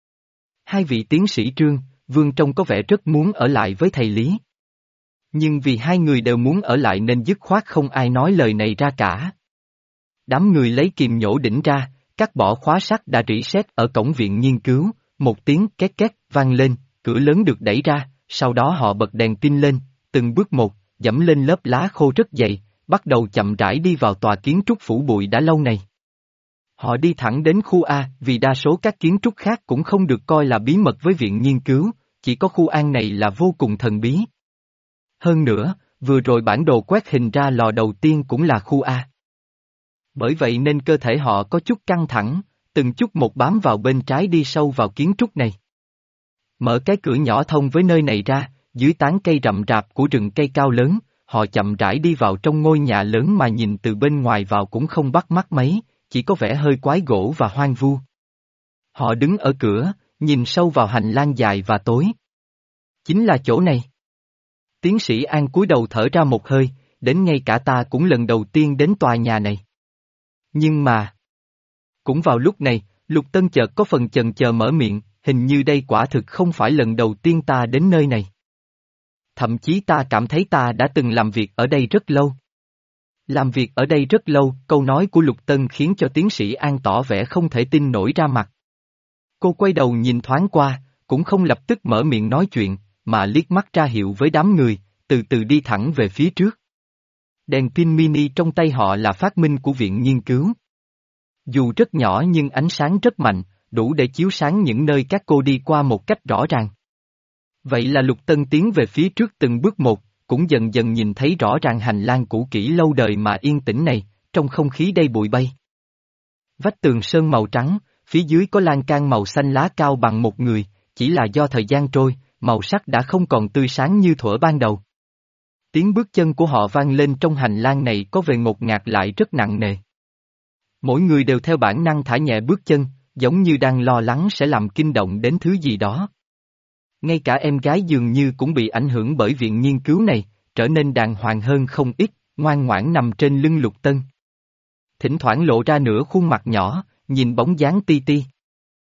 Hai vị tiến sĩ Trương, Vương trông có vẻ rất muốn ở lại với thầy Lý. Nhưng vì hai người đều muốn ở lại nên dứt khoát không ai nói lời này ra cả. Đám người lấy kìm nhổ đỉnh ra, cắt bỏ khóa sắt đã rỉ sét ở cổng viện nghiên cứu, một tiếng két két vang lên, cửa lớn được đẩy ra, sau đó họ bật đèn pin lên, từng bước một, dẫm lên lớp lá khô rất dày, bắt đầu chậm rãi đi vào tòa kiến trúc phủ bụi đã lâu này. Họ đi thẳng đến khu A vì đa số các kiến trúc khác cũng không được coi là bí mật với viện nghiên cứu, chỉ có khu An này là vô cùng thần bí. Hơn nữa, vừa rồi bản đồ quét hình ra lò đầu tiên cũng là khu A. Bởi vậy nên cơ thể họ có chút căng thẳng, từng chút một bám vào bên trái đi sâu vào kiến trúc này. Mở cái cửa nhỏ thông với nơi này ra, dưới tán cây rậm rạp của rừng cây cao lớn, họ chậm rãi đi vào trong ngôi nhà lớn mà nhìn từ bên ngoài vào cũng không bắt mắt mấy, chỉ có vẻ hơi quái gỗ và hoang vu. Họ đứng ở cửa, nhìn sâu vào hành lang dài và tối. Chính là chỗ này. Tiến sĩ An cúi đầu thở ra một hơi, đến ngay cả ta cũng lần đầu tiên đến tòa nhà này. Nhưng mà... Cũng vào lúc này, Lục Tân chợt có phần chần chờ mở miệng, hình như đây quả thực không phải lần đầu tiên ta đến nơi này. Thậm chí ta cảm thấy ta đã từng làm việc ở đây rất lâu. Làm việc ở đây rất lâu, câu nói của Lục Tân khiến cho tiến sĩ An tỏ vẻ không thể tin nổi ra mặt. Cô quay đầu nhìn thoáng qua, cũng không lập tức mở miệng nói chuyện, mà liếc mắt ra hiệu với đám người, từ từ đi thẳng về phía trước. Đèn pin mini trong tay họ là phát minh của viện nghiên cứu. Dù rất nhỏ nhưng ánh sáng rất mạnh, đủ để chiếu sáng những nơi các cô đi qua một cách rõ ràng. Vậy là Lục Tân tiến về phía trước từng bước một, cũng dần dần nhìn thấy rõ ràng hành lang cũ kỹ lâu đời mà yên tĩnh này, trong không khí đầy bụi bay. Vách tường sơn màu trắng, phía dưới có lan can màu xanh lá cao bằng một người, chỉ là do thời gian trôi, màu sắc đã không còn tươi sáng như thuở ban đầu. Tiếng bước chân của họ vang lên trong hành lang này có vẻ ngột ngạt lại rất nặng nề. Mỗi người đều theo bản năng thả nhẹ bước chân, giống như đang lo lắng sẽ làm kinh động đến thứ gì đó. Ngay cả em gái dường như cũng bị ảnh hưởng bởi viện nghiên cứu này, trở nên đàng hoàng hơn không ít, ngoan ngoãn nằm trên lưng Lục Tân. Thỉnh thoảng lộ ra nửa khuôn mặt nhỏ, nhìn bóng dáng Ti Ti.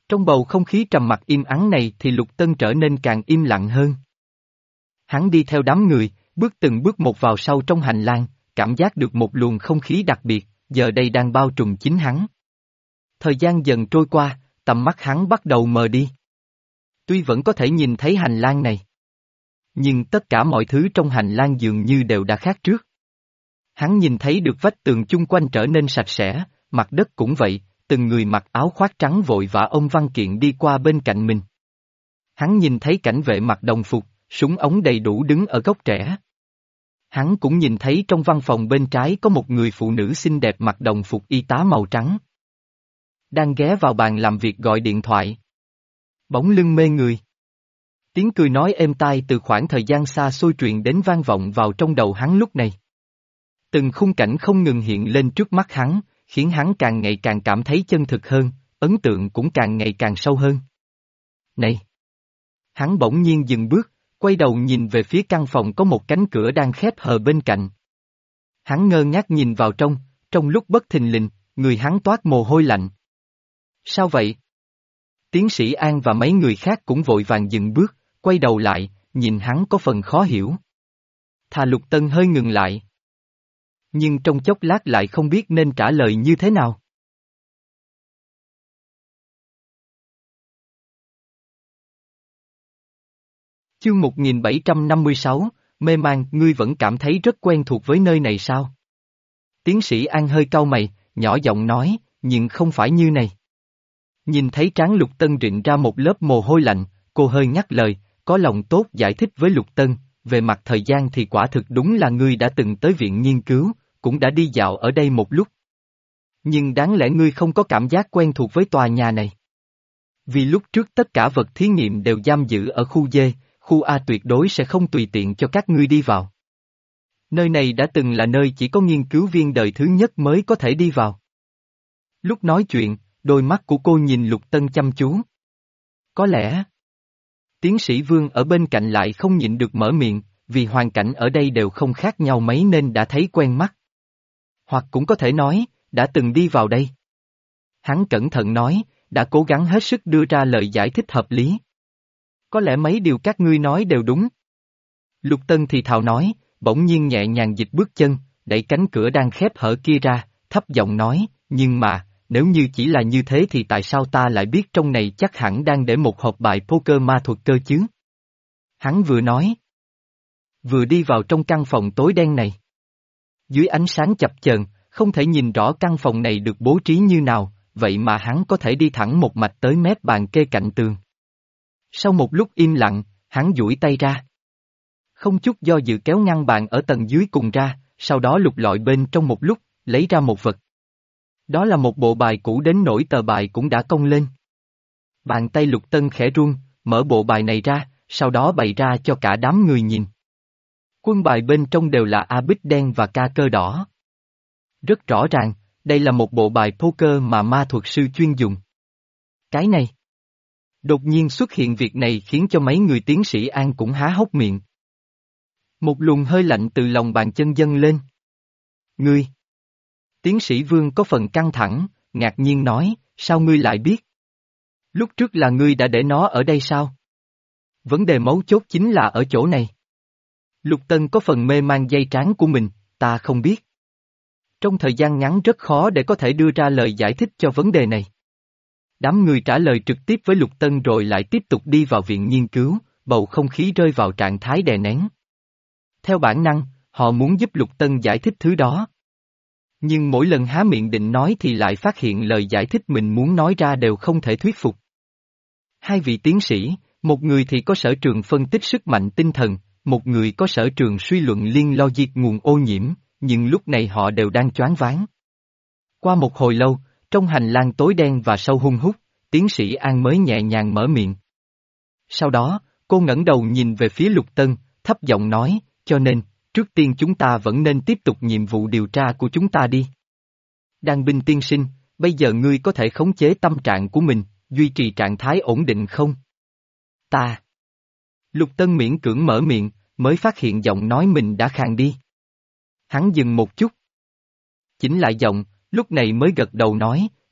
Trong bầu không khí trầm mặc im ắng này thì Lục Tân trở nên càng im lặng hơn. Hắn đi theo đám người, bước từng bước một vào sâu trong hành lang, cảm giác được một luồng không khí đặc biệt, giờ đây đang bao trùm chính hắn. Thời gian dần trôi qua, tầm mắt hắn bắt đầu mờ đi. Tuy vẫn có thể nhìn thấy hành lang này, nhưng tất cả mọi thứ trong hành lang dường như đều đã khác trước. Hắn nhìn thấy được vách tường chung quanh trở nên sạch sẽ, mặt đất cũng vậy, từng người mặc áo khoác trắng vội vã ôm văn kiện đi qua bên cạnh mình. Hắn nhìn thấy cảnh vệ mặc đồng phục, súng ống đầy đủ đứng ở góc trẻ. Hắn cũng nhìn thấy trong văn phòng bên trái có một người phụ nữ xinh đẹp mặc đồng phục y tá màu trắng. Đang ghé vào bàn làm việc gọi điện thoại. Bóng lưng mê người. Tiếng cười nói êm tai từ khoảng thời gian xa xôi truyền đến vang vọng vào trong đầu hắn lúc này. Từng khung cảnh không ngừng hiện lên trước mắt hắn, khiến hắn càng ngày càng cảm thấy chân thực hơn, ấn tượng cũng càng ngày càng sâu hơn. Này! Hắn bỗng nhiên dừng bước, quay đầu nhìn về phía căn phòng có một cánh cửa đang khép hờ bên cạnh. Hắn ngơ ngác nhìn vào trong, trong lúc bất thình lình, người hắn toát mồ hôi lạnh. Sao vậy? Tiến sĩ An và mấy người khác cũng vội vàng dừng bước, quay đầu lại, nhìn hắn có phần khó hiểu. Thà Lục Tân hơi ngừng lại. Nhưng trong chốc lát lại không biết nên trả lời như thế nào. Chương một nghìn bảy trăm năm mươi sáu, mê man, ngươi vẫn cảm thấy rất quen thuộc với nơi này sao? Tiến sĩ An hơi cau mày, nhỏ giọng nói, nhưng không phải như này. Nhìn thấy trán Lục Tân rịn ra một lớp mồ hôi lạnh, cô hơi ngắt lời, có lòng tốt giải thích với Lục Tân, về mặt thời gian thì quả thực đúng là ngươi đã từng tới viện nghiên cứu, cũng đã đi dạo ở đây một lúc. Nhưng đáng lẽ ngươi không có cảm giác quen thuộc với tòa nhà này. Vì lúc trước tất cả vật thí nghiệm đều giam giữ ở khu D, khu A tuyệt đối sẽ không tùy tiện cho các ngươi đi vào. Nơi này đã từng là nơi chỉ có nghiên cứu viên đời thứ nhất mới có thể đi vào. Lúc nói chuyện, đôi mắt của cô nhìn Lục Tân chăm chú. Có lẽ, tiến sĩ Vương ở bên cạnh lại không nhịn được mở miệng, vì hoàn cảnh ở đây đều không khác nhau mấy nên đã thấy quen mắt. Hoặc cũng có thể nói, đã từng đi vào đây. Hắn cẩn thận nói, đã cố gắng hết sức đưa ra lời giải thích hợp lý. Có lẽ mấy điều các ngươi nói đều đúng. Lục Tân thì thào nói, bỗng nhiên nhẹ nhàng dịch bước chân, đẩy cánh cửa đang khép hở kia ra, thấp giọng nói, nhưng mà, nếu như chỉ là như thế thì tại sao ta lại biết trong này chắc hẳn đang để một hộp bài poker ma thuật cơ chứ? Hắn vừa nói, vừa đi vào trong căn phòng tối đen này. Dưới ánh sáng chập chờn, không thể nhìn rõ căn phòng này được bố trí như nào, vậy mà hắn có thể đi thẳng một mạch tới mép bàn kê cạnh tường. Sau một lúc im lặng, hắn duỗi tay ra. Không chút do dự kéo ngăn bàn ở tầng dưới cùng ra, sau đó lục lọi bên trong một lúc, lấy ra một vật. Đó là một bộ bài cũ đến nỗi tờ bài cũng đã cong lên. Bàn tay Lục Tân khẽ run, mở bộ bài này ra, sau đó bày ra cho cả đám người nhìn. Quân bài bên trong đều là A bích đen và ca cơ đỏ. Rất rõ ràng, đây là một bộ bài poker mà ma thuật sư chuyên dùng. Cái này. Đột nhiên xuất hiện việc này khiến cho mấy người tiến sĩ An cũng há hốc miệng. Một luồng hơi lạnh từ lòng bàn chân dâng lên. Ngươi. Tiến sĩ Vương có phần căng thẳng, ngạc nhiên nói, sao ngươi lại biết? Lúc trước là ngươi đã để nó ở đây sao? Vấn đề mấu chốt chính là ở chỗ này. Lục Tân có phần mê man dây trán của mình, ta không biết. Trong thời gian ngắn rất khó để có thể đưa ra lời giải thích cho vấn đề này. Đám người trả lời trực tiếp với Lục Tân rồi lại tiếp tục đi vào viện nghiên cứu, bầu không khí rơi vào trạng thái đè nén. Theo bản năng, họ muốn giúp Lục Tân giải thích thứ đó. Nhưng mỗi lần há miệng định nói thì lại phát hiện lời giải thích mình muốn nói ra đều không thể thuyết phục. Hai vị tiến sĩ, một người thì có sở trường phân tích sức mạnh tinh thần, một người có sở trường suy luận liên logic nguồn ô nhiễm, nhưng lúc này họ đều đang choáng váng. Qua một hồi lâu, trong hành lang tối đen và sâu hun hút, tiến sĩ An mới nhẹ nhàng mở miệng. Sau đó, cô ngẩng đầu nhìn về phía Lục Tân, thấp giọng nói, cho nên, trước tiên chúng ta vẫn nên tiếp tục nhiệm vụ điều tra của chúng ta đi. Đan binh tiên sinh, bây giờ ngươi có thể khống chế tâm trạng của mình, duy trì trạng thái ổn định không? Ta. Lục Tân miễn cưỡng mở miệng, mới phát hiện giọng nói mình đã khàn đi. Hắn dừng một chút. Chỉnh lại giọng, lúc này mới gật đầu nói,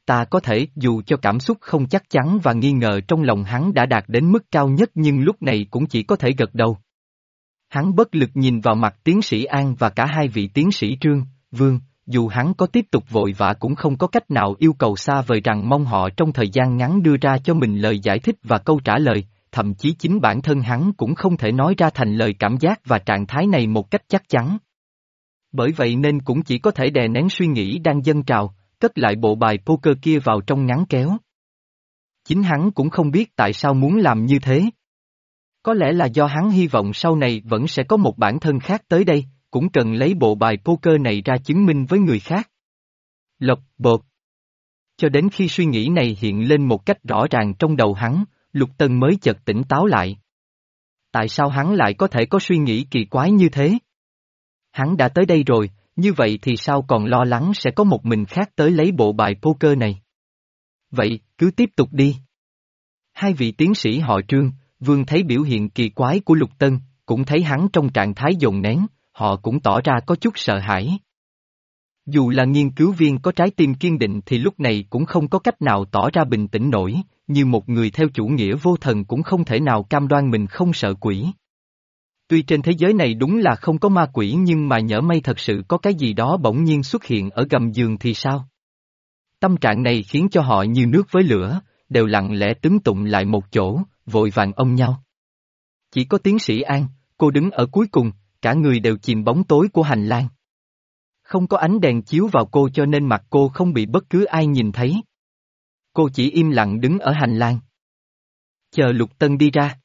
Ta có thể, dù cho cảm xúc không chắc chắn và nghi ngờ trong lòng hắn đã đạt đến mức cao nhất nhưng lúc này cũng chỉ có thể gật đầu. Hắn bất lực nhìn vào mặt tiến sĩ An và cả hai vị tiến sĩ Trương, Vương, dù hắn có tiếp tục vội vã cũng không có cách nào yêu cầu xa vời rằng mong họ trong thời gian ngắn đưa ra cho mình lời giải thích và câu trả lời, thậm chí chính bản thân hắn cũng không thể nói ra thành lời cảm giác và trạng thái này một cách chắc chắn. Bởi vậy nên cũng chỉ có thể đè nén suy nghĩ đang dâng trào, cất lại bộ bài poker kia vào trong ngắn kéo. Chính hắn cũng không biết tại sao muốn làm như thế. Có lẽ là do hắn hy vọng sau này vẫn sẽ có một bản thân khác tới đây, cũng cần lấy bộ bài poker này ra chứng minh với người khác. Lộc bột. Cho đến khi suy nghĩ này hiện lên một cách rõ ràng trong đầu hắn, Lục Tân mới chợt tỉnh táo lại. Tại sao hắn lại có thể có suy nghĩ kỳ quái như thế? Hắn đã tới đây rồi, như vậy thì sao còn lo lắng sẽ có một mình khác tới lấy bộ bài poker này? Vậy, cứ tiếp tục đi. Hai vị tiến sĩ họ Trương, Vương thấy biểu hiện kỳ quái của Lục Tân, cũng thấy hắn trong trạng thái dồn nén, họ cũng tỏ ra có chút sợ hãi. Dù là nghiên cứu viên có trái tim kiên định thì lúc này cũng không có cách nào tỏ ra bình tĩnh nổi, như một người theo chủ nghĩa vô thần cũng không thể nào cam đoan mình không sợ quỷ. Tuy trên thế giới này đúng là không có ma quỷ nhưng mà nhỡ may thật sự có cái gì đó bỗng nhiên xuất hiện ở gầm giường thì sao? Tâm trạng này khiến cho họ như nước với lửa, đều lặng lẽ túm tụm lại một chỗ, vội vàng ôm nhau. Chỉ có tiến sĩ An, cô đứng ở cuối cùng, cả người đều chìm bóng tối của hành lang. Không có ánh đèn chiếu vào cô cho nên mặt cô không bị bất cứ ai nhìn thấy. Cô chỉ im lặng đứng ở hành lang. Chờ Lục Tân đi ra.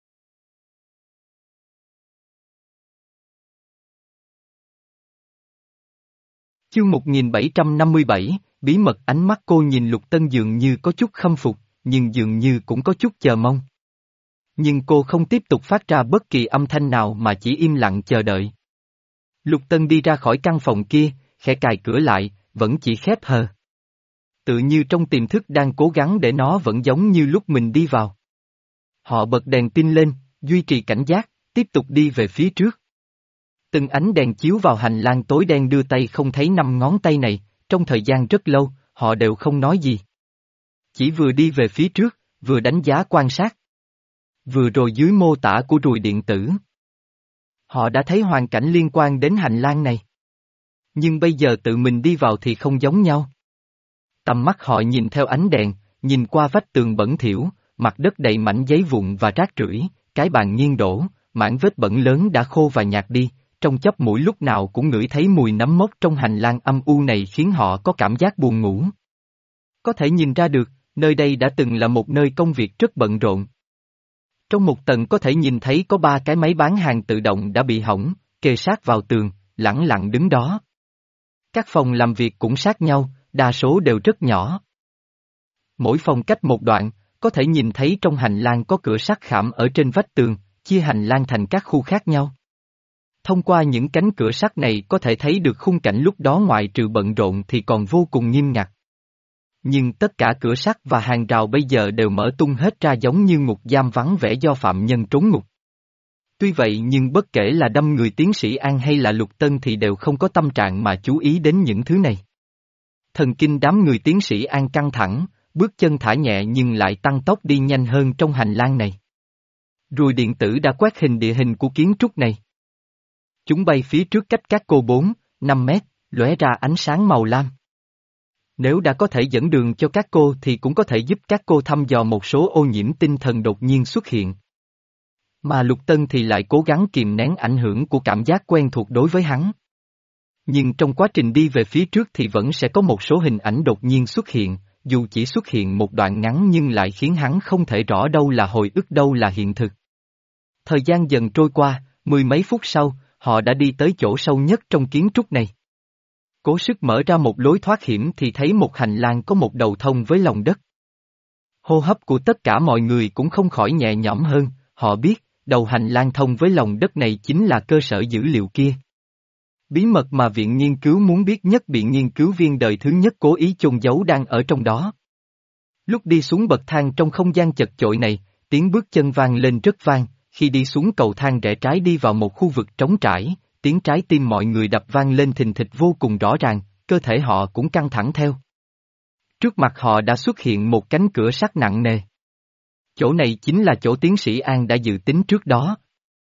Chương một nghìn bảy trăm năm mươi bảy, bí mật. Ánh mắt cô nhìn Lục Tân dường như có chút khâm phục, nhưng dường như cũng có chút chờ mong. Nhưng cô không tiếp tục phát ra bất kỳ âm thanh nào mà chỉ im lặng chờ đợi. Lục Tân đi ra khỏi căn phòng kia, khẽ cài cửa lại, vẫn chỉ khép hờ. Tự như trong tiềm thức đang cố gắng để nó vẫn giống như lúc mình đi vào. Họ bật đèn tin lên, duy trì cảnh giác, tiếp tục đi về phía trước. Từng ánh đèn chiếu vào hành lang tối đen đưa tay không thấy năm ngón tay này, trong thời gian rất lâu, họ đều không nói gì. Chỉ vừa đi về phía trước, vừa đánh giá quan sát. Vừa rồi dưới mô tả của rùi điện tử. Họ đã thấy hoàn cảnh liên quan đến hành lang này. Nhưng bây giờ tự mình đi vào thì không giống nhau. Tầm mắt họ nhìn theo ánh đèn, nhìn qua vách tường bẩn thỉu, mặt đất đầy mảnh giấy vụn và rác rưởi, cái bàn nghiêng đổ, mảng vết bẩn lớn đã khô và nhạt đi, trong chốc mũi lúc nào cũng ngửi thấy mùi nấm mốc trong hành lang âm u này khiến họ có cảm giác buồn ngủ. Có thể nhìn ra được, nơi đây đã từng là một nơi công việc rất bận rộn. Trong một tầng có thể nhìn thấy có ba cái máy bán hàng tự động đã bị hỏng, kề sát vào tường, lẳng lặng đứng đó. Các phòng làm việc cũng sát nhau, đa số đều rất nhỏ. Mỗi phòng cách một đoạn, có thể nhìn thấy trong hành lang có cửa sắt khảm ở trên vách tường, chia hành lang thành các khu khác nhau. Thông qua những cánh cửa sắt này có thể thấy được khung cảnh lúc đó ngoại trừ bận rộn thì còn vô cùng nghiêm ngặt. Nhưng tất cả cửa sắt và hàng rào bây giờ đều mở tung hết ra giống như ngục giam vắng vẻ do phạm nhân trốn ngục. Tuy vậy nhưng bất kể là đâm người tiến sĩ An hay là Lục Tân thì đều không có tâm trạng mà chú ý đến những thứ này. Thần kinh đám người tiến sĩ An căng thẳng, bước chân thả nhẹ nhưng lại tăng tốc đi nhanh hơn trong hành lang này. Rùi điện tử đã quét hình địa hình của kiến trúc này. Chúng bay phía trước cách các cô bốn, năm mét, lóe ra ánh sáng màu lam. Nếu đã có thể dẫn đường cho các cô thì cũng có thể giúp các cô thăm dò một số ô nhiễm tinh thần đột nhiên xuất hiện. Mà Lục Tân thì lại cố gắng kìm nén ảnh hưởng của cảm giác quen thuộc đối với hắn. Nhưng trong quá trình đi về phía trước thì vẫn sẽ có một số hình ảnh đột nhiên xuất hiện, dù chỉ xuất hiện một đoạn ngắn nhưng lại khiến hắn không thể rõ đâu là hồi ức đâu là hiện thực. Thời gian dần trôi qua, mười mấy phút sau, họ đã đi tới chỗ sâu nhất trong kiến trúc này. Cố sức mở ra một lối thoát hiểm thì thấy một hành lang có một đầu thông với lòng đất. Hô hấp của tất cả mọi người cũng không khỏi nhẹ nhõm hơn, họ biết, đầu hành lang thông với lòng đất này chính là cơ sở dữ liệu kia. Bí mật mà viện nghiên cứu muốn biết nhất bị nghiên cứu viên đời thứ nhất cố ý chôn giấu đang ở trong đó. Lúc đi xuống bậc thang trong không gian chật chội này, tiếng bước chân vang lên rất vang, khi đi xuống cầu thang rẽ trái đi vào một khu vực trống trải, tiếng trái tim mọi người đập vang lên thình thịch vô cùng rõ ràng, cơ thể họ cũng căng thẳng theo. Trước mặt họ đã xuất hiện một cánh cửa sắt nặng nề. Chỗ này chính là chỗ tiến sĩ An đã dự tính trước đó.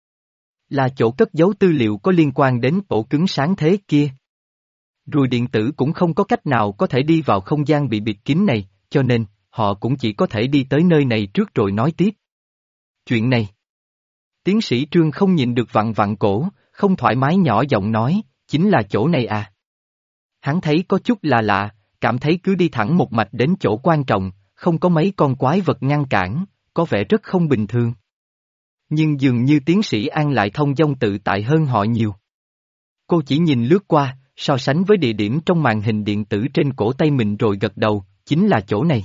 Là chỗ cất giấu tư liệu có liên quan đến ổ cứng sáng thế kia. Rùi điện tử cũng không có cách nào có thể đi vào không gian bị bịt kín này, cho nên, họ cũng chỉ có thể đi tới nơi này trước rồi nói tiếp. Chuyện này. Tiến sĩ Trương không nhìn được vặn vặn cổ, không thoải mái nhỏ giọng nói, chính là chỗ này à. Hắn thấy có chút là lạ, cảm thấy cứ đi thẳng một mạch đến chỗ quan trọng, không có mấy con quái vật ngăn cản, có vẻ rất không bình thường. Nhưng dường như tiến sĩ An lại thông dong tự tại hơn họ nhiều. Cô chỉ nhìn lướt qua, so sánh với địa điểm trong màn hình điện tử trên cổ tay mình rồi gật đầu, chính là chỗ này.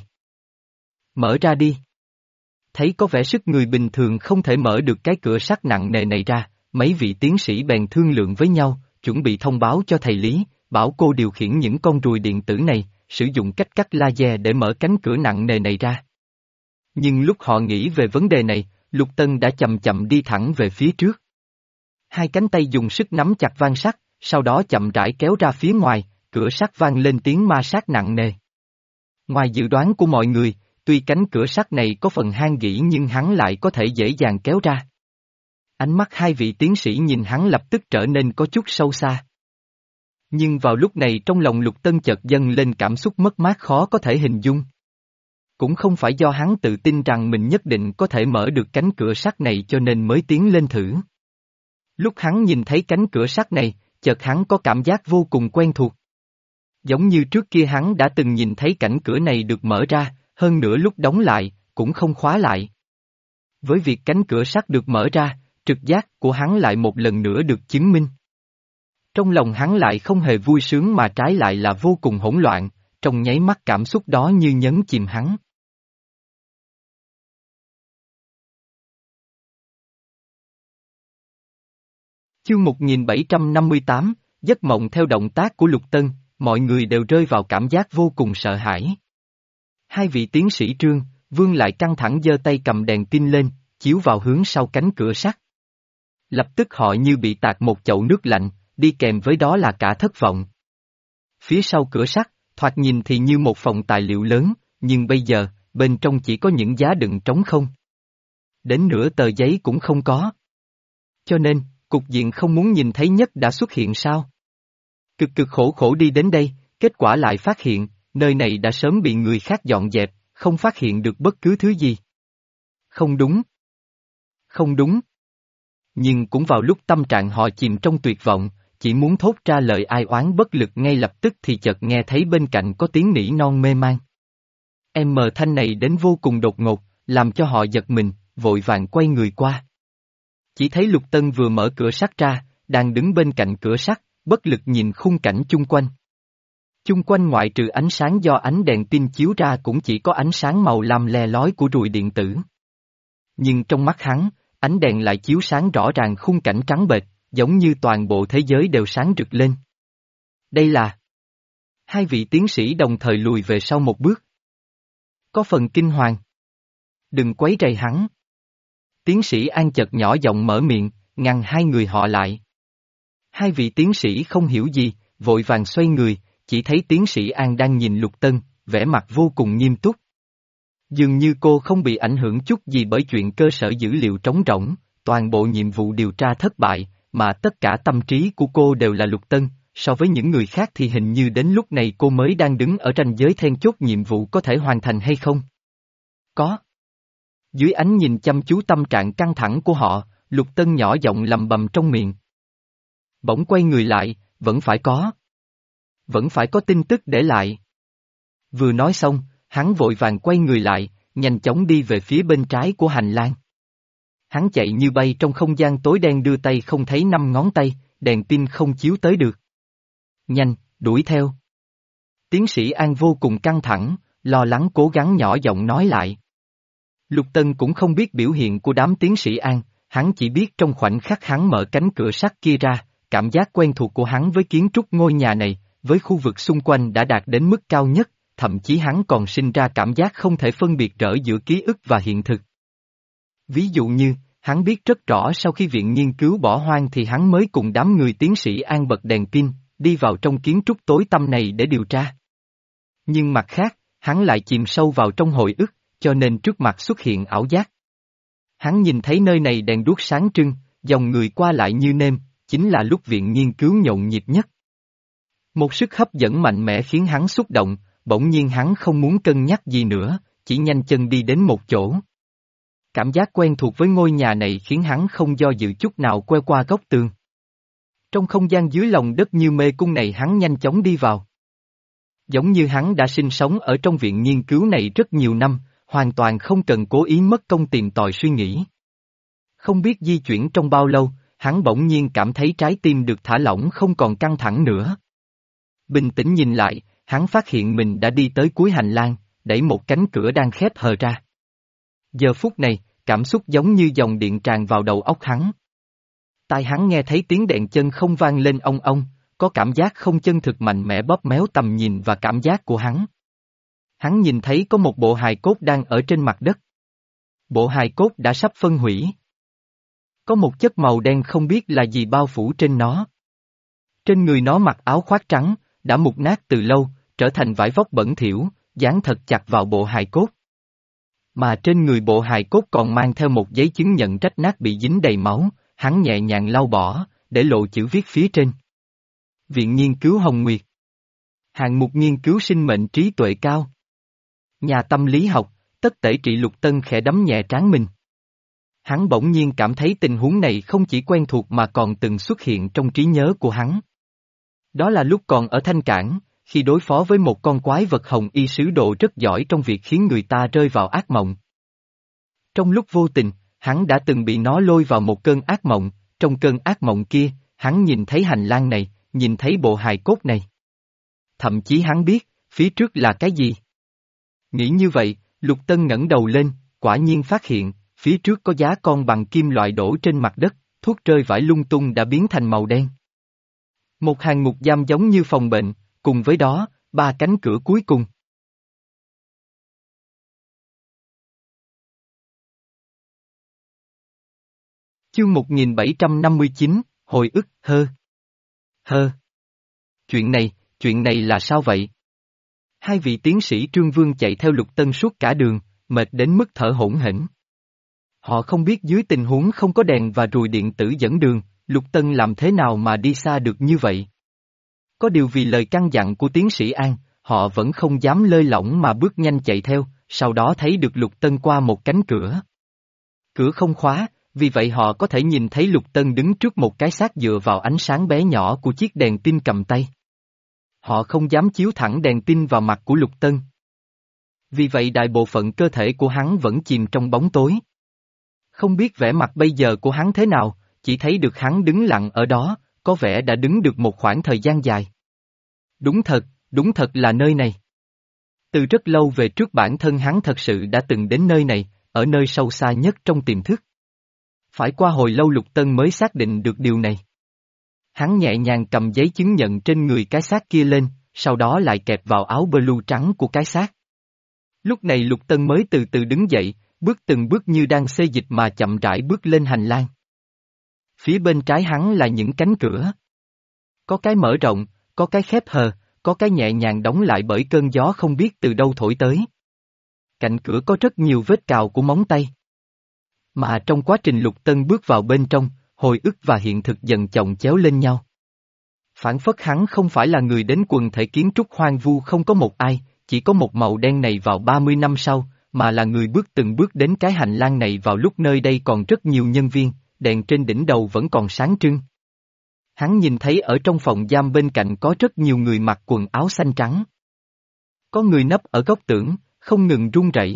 Mở ra đi. Thấy có vẻ sức người bình thường không thể mở được cái cửa sắt nặng nề này ra, mấy vị tiến sĩ bèn thương lượng với nhau, chuẩn bị thông báo cho thầy Lý, bảo cô điều khiển những con ruồi điện tử này, sử dụng cách cắt laser để mở cánh cửa nặng nề này ra. Nhưng lúc họ nghĩ về vấn đề này, Lục Tân đã chậm chậm đi thẳng về phía trước. Hai cánh tay dùng sức nắm chặt van sắt, sau đó chậm rãi kéo ra phía ngoài, cửa sắt vang lên tiếng ma sát nặng nề. Ngoài dự đoán của mọi người, tuy cánh cửa sắt này có phần hang gỉ nhưng hắn lại có thể dễ dàng kéo ra. Ánh mắt hai vị tiến sĩ nhìn hắn lập tức trở nên có chút sâu xa. Nhưng vào lúc này trong lòng Lục Tân chợt dâng lên cảm xúc mất mát khó có thể hình dung. Cũng không phải do hắn tự tin rằng mình nhất định có thể mở được cánh cửa sắt này cho nên mới tiến lên thử. Lúc hắn nhìn thấy cánh cửa sắt này, chợt hắn có cảm giác vô cùng quen thuộc. Giống như trước kia hắn đã từng nhìn thấy cảnh cửa này được mở ra, hơn nữa lúc đóng lại, cũng không khóa lại. Với việc cánh cửa sắt được mở ra, trực giác của hắn lại một lần nữa được chứng minh. Trong lòng hắn lại không hề vui sướng mà trái lại là vô cùng hỗn loạn, trong nháy mắt cảm xúc đó như nhấn chìm hắn. Chương một nghìn bảy trăm năm mươi tám, giấc mộng theo động tác của Lục Tân, mọi người đều rơi vào cảm giác vô cùng sợ hãi. Hai vị tiến sĩ Trương, Vương lại căng thẳng giơ tay cầm đèn pin lên, chiếu vào hướng sau cánh cửa sắt. Lập tức họ như bị tạt một chậu nước lạnh, đi kèm với đó là cả thất vọng. Phía sau cửa sắt, thoạt nhìn thì như một phòng tài liệu lớn, nhưng bây giờ, bên trong chỉ có những giá đựng trống không. Đến nửa tờ giấy cũng không có. Cho nên, cục diện không muốn nhìn thấy nhất đã xuất hiện sao? Cực cực khổ khổ đi đến đây, kết quả lại phát hiện, nơi này đã sớm bị người khác dọn dẹp, không phát hiện được bất cứ thứ gì. Không đúng. Không đúng. Nhưng cũng vào lúc tâm trạng họ chìm trong tuyệt vọng, chỉ muốn thốt ra lời ai oán bất lực ngay lập tức thì chợt nghe thấy bên cạnh có tiếng nỉ non mê man. Em mờ thanh này đến vô cùng đột ngột, làm cho họ giật mình, vội vàng quay người qua. Chỉ thấy Lục Tân vừa mở cửa sắt ra, đang đứng bên cạnh cửa sắt, bất lực nhìn khung cảnh chung quanh. Chung quanh ngoại trừ ánh sáng do ánh đèn pin chiếu ra cũng chỉ có ánh sáng màu lam le lói của ruồi điện tử. Nhưng trong mắt hắn, ánh đèn lại chiếu sáng rõ ràng khung cảnh trắng bệch, giống như toàn bộ thế giới đều sáng rực lên. Đây là... Hai vị tiến sĩ đồng thời lùi về sau một bước. Có phần kinh hoàng. Đừng quấy rầy hắn. Tiến sĩ An chợt nhỏ giọng mở miệng, ngăn hai người họ lại. Hai vị tiến sĩ không hiểu gì, vội vàng xoay người, chỉ thấy tiến sĩ An đang nhìn Lục Tân, vẻ mặt vô cùng nghiêm túc. Dường như cô không bị ảnh hưởng chút gì bởi chuyện cơ sở dữ liệu trống rỗng, toàn bộ nhiệm vụ điều tra thất bại, mà tất cả tâm trí của cô đều là Lục Tân, so với những người khác thì hình như đến lúc này cô mới đang đứng ở ranh giới then chốt nhiệm vụ có thể hoàn thành hay không. Có. Dưới ánh nhìn chăm chú tâm trạng căng thẳng của họ, Lục Tân nhỏ giọng lầm bầm trong miệng. Bỗng quay người lại, vẫn phải có. Vẫn phải có tin tức để lại. Vừa nói xong, hắn vội vàng quay người lại, nhanh chóng đi về phía bên trái của hành lang. Hắn chạy như bay trong không gian tối đen đưa tay không thấy năm ngón tay, đèn pin không chiếu tới được. Nhanh, đuổi theo. Tiến sĩ An vô cùng căng thẳng, lo lắng cố gắng nhỏ giọng nói lại. Lục Tân cũng không biết biểu hiện của đám tiến sĩ An, hắn chỉ biết trong khoảnh khắc hắn mở cánh cửa sắt kia ra, cảm giác quen thuộc của hắn với kiến trúc ngôi nhà này, với khu vực xung quanh đã đạt đến mức cao nhất, thậm chí hắn còn sinh ra cảm giác không thể phân biệt rõ giữa ký ức và hiện thực. Ví dụ như, hắn biết rất rõ sau khi viện nghiên cứu bỏ hoang thì hắn mới cùng đám người tiến sĩ An bật đèn pin, đi vào trong kiến trúc tối tăm này để điều tra. Nhưng mặt khác, hắn lại chìm sâu vào trong hồi ức, cho nên trước mặt xuất hiện ảo giác. Hắn nhìn thấy nơi này đèn đuốc sáng trưng, dòng người qua lại như nêm, chính là lúc viện nghiên cứu nhộn nhịp nhất. Một sức hấp dẫn mạnh mẽ khiến hắn xúc động, bỗng nhiên hắn không muốn cân nhắc gì nữa, chỉ nhanh chân đi đến một chỗ. Cảm giác quen thuộc với ngôi nhà này khiến hắn không do dự chút nào quay qua góc tường. Trong không gian dưới lòng đất như mê cung này hắn nhanh chóng đi vào. Giống như hắn đã sinh sống ở trong viện nghiên cứu này rất nhiều năm, hoàn toàn không cần cố ý mất công tìm tòi suy nghĩ. Không biết di chuyển trong bao lâu, hắn bỗng nhiên cảm thấy trái tim được thả lỏng không còn căng thẳng nữa. Bình tĩnh nhìn lại, hắn phát hiện mình đã đi tới cuối hành lang, đẩy một cánh cửa đang khép hờ ra. Giờ phút này, cảm xúc giống như dòng điện tràn vào đầu óc hắn. Tai hắn nghe thấy tiếng đệm chân không vang lên ong ong, có cảm giác không chân thực mạnh mẽ bóp méo tầm nhìn và cảm giác của hắn. Hắn nhìn thấy có một bộ hài cốt đang ở trên mặt đất. Bộ hài cốt đã sắp phân hủy. Có một chất màu đen không biết là gì bao phủ trên nó. Trên người nó mặc áo khoác trắng, đã mục nát từ lâu, trở thành vải vóc bẩn thỉu, dán thật chặt vào bộ hài cốt. Mà trên người bộ hài cốt còn mang theo một giấy chứng nhận rách nát bị dính đầy máu, hắn nhẹ nhàng lau bỏ, để lộ chữ viết phía trên. Viện Nghiên cứu Hồng Nguyệt. Hạng mục nghiên cứu sinh mệnh trí tuệ cao. Nhà tâm lý học, Tất Tể Trị Lục Tân khẽ đấm nhẹ trán mình. Hắn bỗng nhiên cảm thấy tình huống này không chỉ quen thuộc mà còn từng xuất hiện trong trí nhớ của hắn. Đó là lúc còn ở Thanh Cảng, khi đối phó với một con quái vật hồng y sứ độ rất giỏi trong việc khiến người ta rơi vào ác mộng. Trong lúc vô tình, hắn đã từng bị nó lôi vào một cơn ác mộng, trong cơn ác mộng kia, hắn nhìn thấy hành lang này, nhìn thấy bộ hài cốt này. Thậm chí hắn biết, phía trước là cái gì. Nghĩ như vậy, Lục Tân ngẩng đầu lên, quả nhiên phát hiện, phía trước có giá con bằng kim loại đổ trên mặt đất, thuốc rơi vãi lung tung đã biến thành màu đen. Một hàng ngục giam giống như phòng bệnh, cùng với đó, ba cánh cửa cuối cùng. Chương một nghìn bảy trăm năm mươi chín, hồi ức, hơ. Hơ. Chuyện này, chuyện này là sao vậy? Hai vị tiến sĩ Trương Vương chạy theo Lục Tân suốt cả đường, mệt đến mức thở hổn hển. Họ không biết dưới tình huống không có đèn và rùi điện tử dẫn đường, Lục Tân làm thế nào mà đi xa được như vậy. Có điều vì lời căn dặn của tiến sĩ An, họ vẫn không dám lơi lỏng mà bước nhanh chạy theo, sau đó thấy được Lục Tân qua một cánh cửa. Cửa không khóa, vì vậy họ có thể nhìn thấy Lục Tân đứng trước một cái xác dựa vào ánh sáng bé nhỏ của chiếc đèn pin cầm tay. Họ không dám chiếu thẳng đèn pin vào mặt của Lục Tân. Vì vậy đại bộ phận cơ thể của hắn vẫn chìm trong bóng tối. Không biết vẻ mặt bây giờ của hắn thế nào, chỉ thấy được hắn đứng lặng ở đó, có vẻ đã đứng được một khoảng thời gian dài. Đúng thật, đúng thật là nơi này. Từ rất lâu về trước bản thân hắn thật sự đã từng đến nơi này, ở nơi sâu xa nhất trong tiềm thức. Phải qua hồi lâu Lục Tân mới xác định được điều này. Hắn nhẹ nhàng cầm giấy chứng nhận trên người cái xác kia lên, sau đó lại kẹp vào áo blue trắng của cái xác. Lúc này Lục Tân mới từ từ đứng dậy, bước từng bước như đang xê dịch mà chậm rãi bước lên hành lang. Phía bên trái hắn là những cánh cửa. Có cái mở rộng, có cái khép hờ, có cái nhẹ nhàng đóng lại bởi cơn gió không biết từ đâu thổi tới. Cạnh cửa có rất nhiều vết cào của móng tay. Mà trong quá trình Lục Tân bước vào bên trong, hồi ức và hiện thực dần chồng chéo lên nhau. Phản phất hắn không phải là người đến quần thể kiến trúc hoang vu không có một ai, chỉ có một màu đen này vào ba mươi năm sau, mà là người bước từng bước đến cái hành lang này vào lúc nơi đây còn rất nhiều nhân viên, đèn trên đỉnh đầu vẫn còn sáng trưng. Hắn nhìn thấy ở trong phòng giam bên cạnh có rất nhiều người mặc quần áo xanh trắng. Có người nấp ở góc tường, không ngừng run rẩy.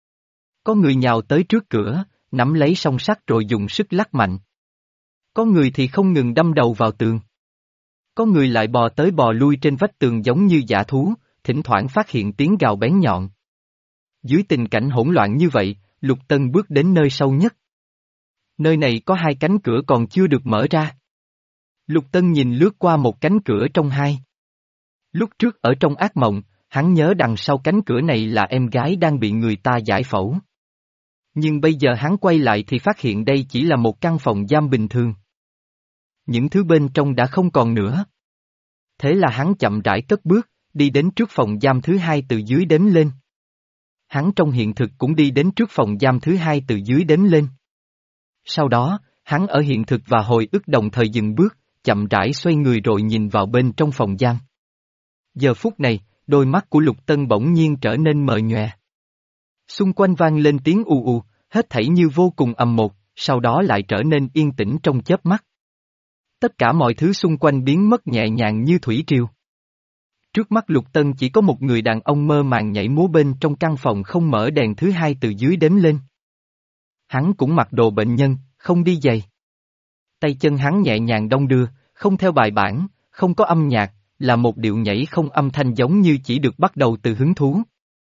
Có người nhào tới trước cửa, nắm lấy song sắt rồi dùng sức lắc mạnh. Có người thì không ngừng đâm đầu vào tường. Có người lại bò tới bò lui trên vách tường giống như dã thú, thỉnh thoảng phát hiện tiếng gào bén nhọn. Dưới tình cảnh hỗn loạn như vậy, Lục Tân bước đến nơi sâu nhất. Nơi này có hai cánh cửa còn chưa được mở ra. Lục Tân nhìn lướt qua một cánh cửa trong hai. Lúc trước ở trong ác mộng, hắn nhớ đằng sau cánh cửa này là em gái đang bị người ta giải phẫu. Nhưng bây giờ hắn quay lại thì phát hiện đây chỉ là một căn phòng giam bình thường. Những thứ bên trong đã không còn nữa. Thế là hắn chậm rãi cất bước, đi đến trước phòng giam thứ hai từ dưới đếm lên. Hắn trong hiện thực cũng đi đến trước phòng giam thứ hai từ dưới đếm lên. Sau đó, hắn ở hiện thực và hồi ức đồng thời dừng bước, chậm rãi xoay người rồi nhìn vào bên trong phòng giam. Giờ phút này, đôi mắt của Lục Tân bỗng nhiên trở nên mờ nhòe. Xung quanh vang lên tiếng ù ù, hết thảy như vô cùng ầm một, sau đó lại trở nên yên tĩnh trong chớp mắt. Tất cả mọi thứ xung quanh biến mất nhẹ nhàng như thủy triều. Trước mắt Lục Tân chỉ có một người đàn ông mơ màng nhảy múa bên trong căn phòng không mở đèn thứ hai từ dưới đếm lên. Hắn cũng mặc đồ bệnh nhân, không đi giày. Tay chân hắn nhẹ nhàng đong đưa, không theo bài bản, không có âm nhạc, là một điệu nhảy không âm thanh giống như chỉ được bắt đầu từ hứng thú.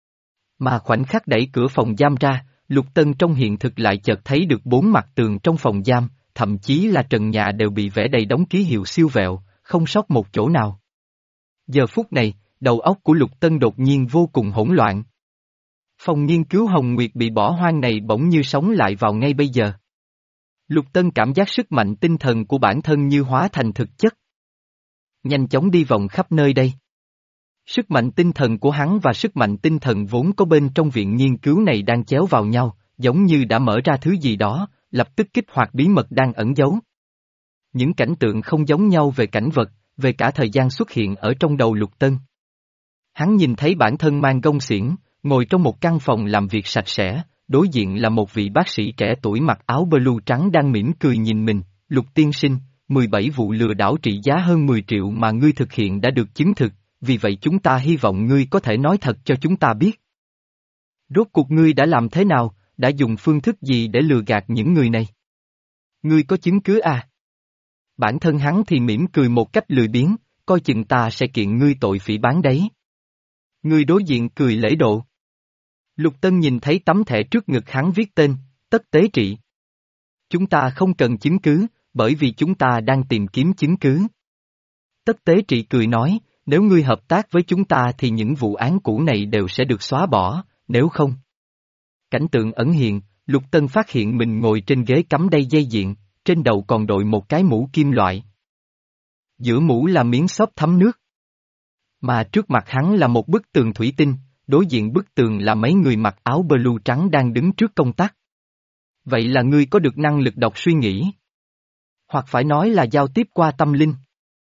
Mà khoảnh khắc đẩy cửa phòng giam ra, Lục Tân trong hiện thực lại chợt thấy được bốn mặt tường trong phòng giam, thậm chí là trần nhà đều bị vẽ đầy đống ký hiệu siêu vẹo, không sót một chỗ nào. Giờ phút này, đầu óc của Lục Tân đột nhiên vô cùng hỗn loạn. Phòng nghiên cứu Hồng Nguyệt bị bỏ hoang này bỗng như sống lại vào ngay bây giờ. Lục Tân cảm giác sức mạnh tinh thần của bản thân như hóa thành thực chất. Nhanh chóng đi vòng khắp nơi đây. Sức mạnh tinh thần của hắn và sức mạnh tinh thần vốn có bên trong viện nghiên cứu này đang chéo vào nhau, giống như đã mở ra thứ gì đó, lập tức kích hoạt bí mật đang ẩn giấu. Những cảnh tượng không giống nhau về cảnh vật, về cả thời gian xuất hiện ở trong đầu Lục Tân. Hắn nhìn thấy bản thân mang gông xiển, ngồi trong một căn phòng làm việc sạch sẽ, đối diện là một vị bác sĩ trẻ tuổi mặc áo blue trắng đang mỉm cười nhìn mình. Lục tiên sinh, mười bảy vụ lừa đảo trị giá hơn mười triệu mà ngươi thực hiện đã được chứng thực, vì vậy chúng ta hy vọng ngươi có thể nói thật cho chúng ta biết. Rốt cuộc ngươi đã làm thế nào, đã dùng phương thức gì để lừa gạt những người này? Ngươi có chứng cứ à? Bản thân hắn thì mỉm cười một cách lười biếng, coi chừng ta sẽ kiện ngươi tội phỉ báng đấy. Ngươi đối diện cười lễ độ. Lục Tân nhìn thấy tấm thẻ trước ngực hắn viết tên, Tất Tế Trị. Chúng ta không cần chứng cứ, bởi vì chúng ta đang tìm kiếm chứng cứ. Tất Tế Trị cười nói, nếu ngươi hợp tác với chúng ta thì những vụ án cũ này đều sẽ được xóa bỏ, nếu không. Cảnh tượng ẩn hiện, Lục Tân phát hiện mình ngồi trên ghế cắm đay dây điện, trên đầu còn đội một cái mũ kim loại. Giữa mũ là miếng xốp thấm nước. Mà trước mặt hắn là một bức tường thủy tinh, đối diện bức tường là mấy người mặc áo blue trắng đang đứng trước công tắc. Vậy là ngươi có được năng lực đọc suy nghĩ. Hoặc phải nói là giao tiếp qua tâm linh.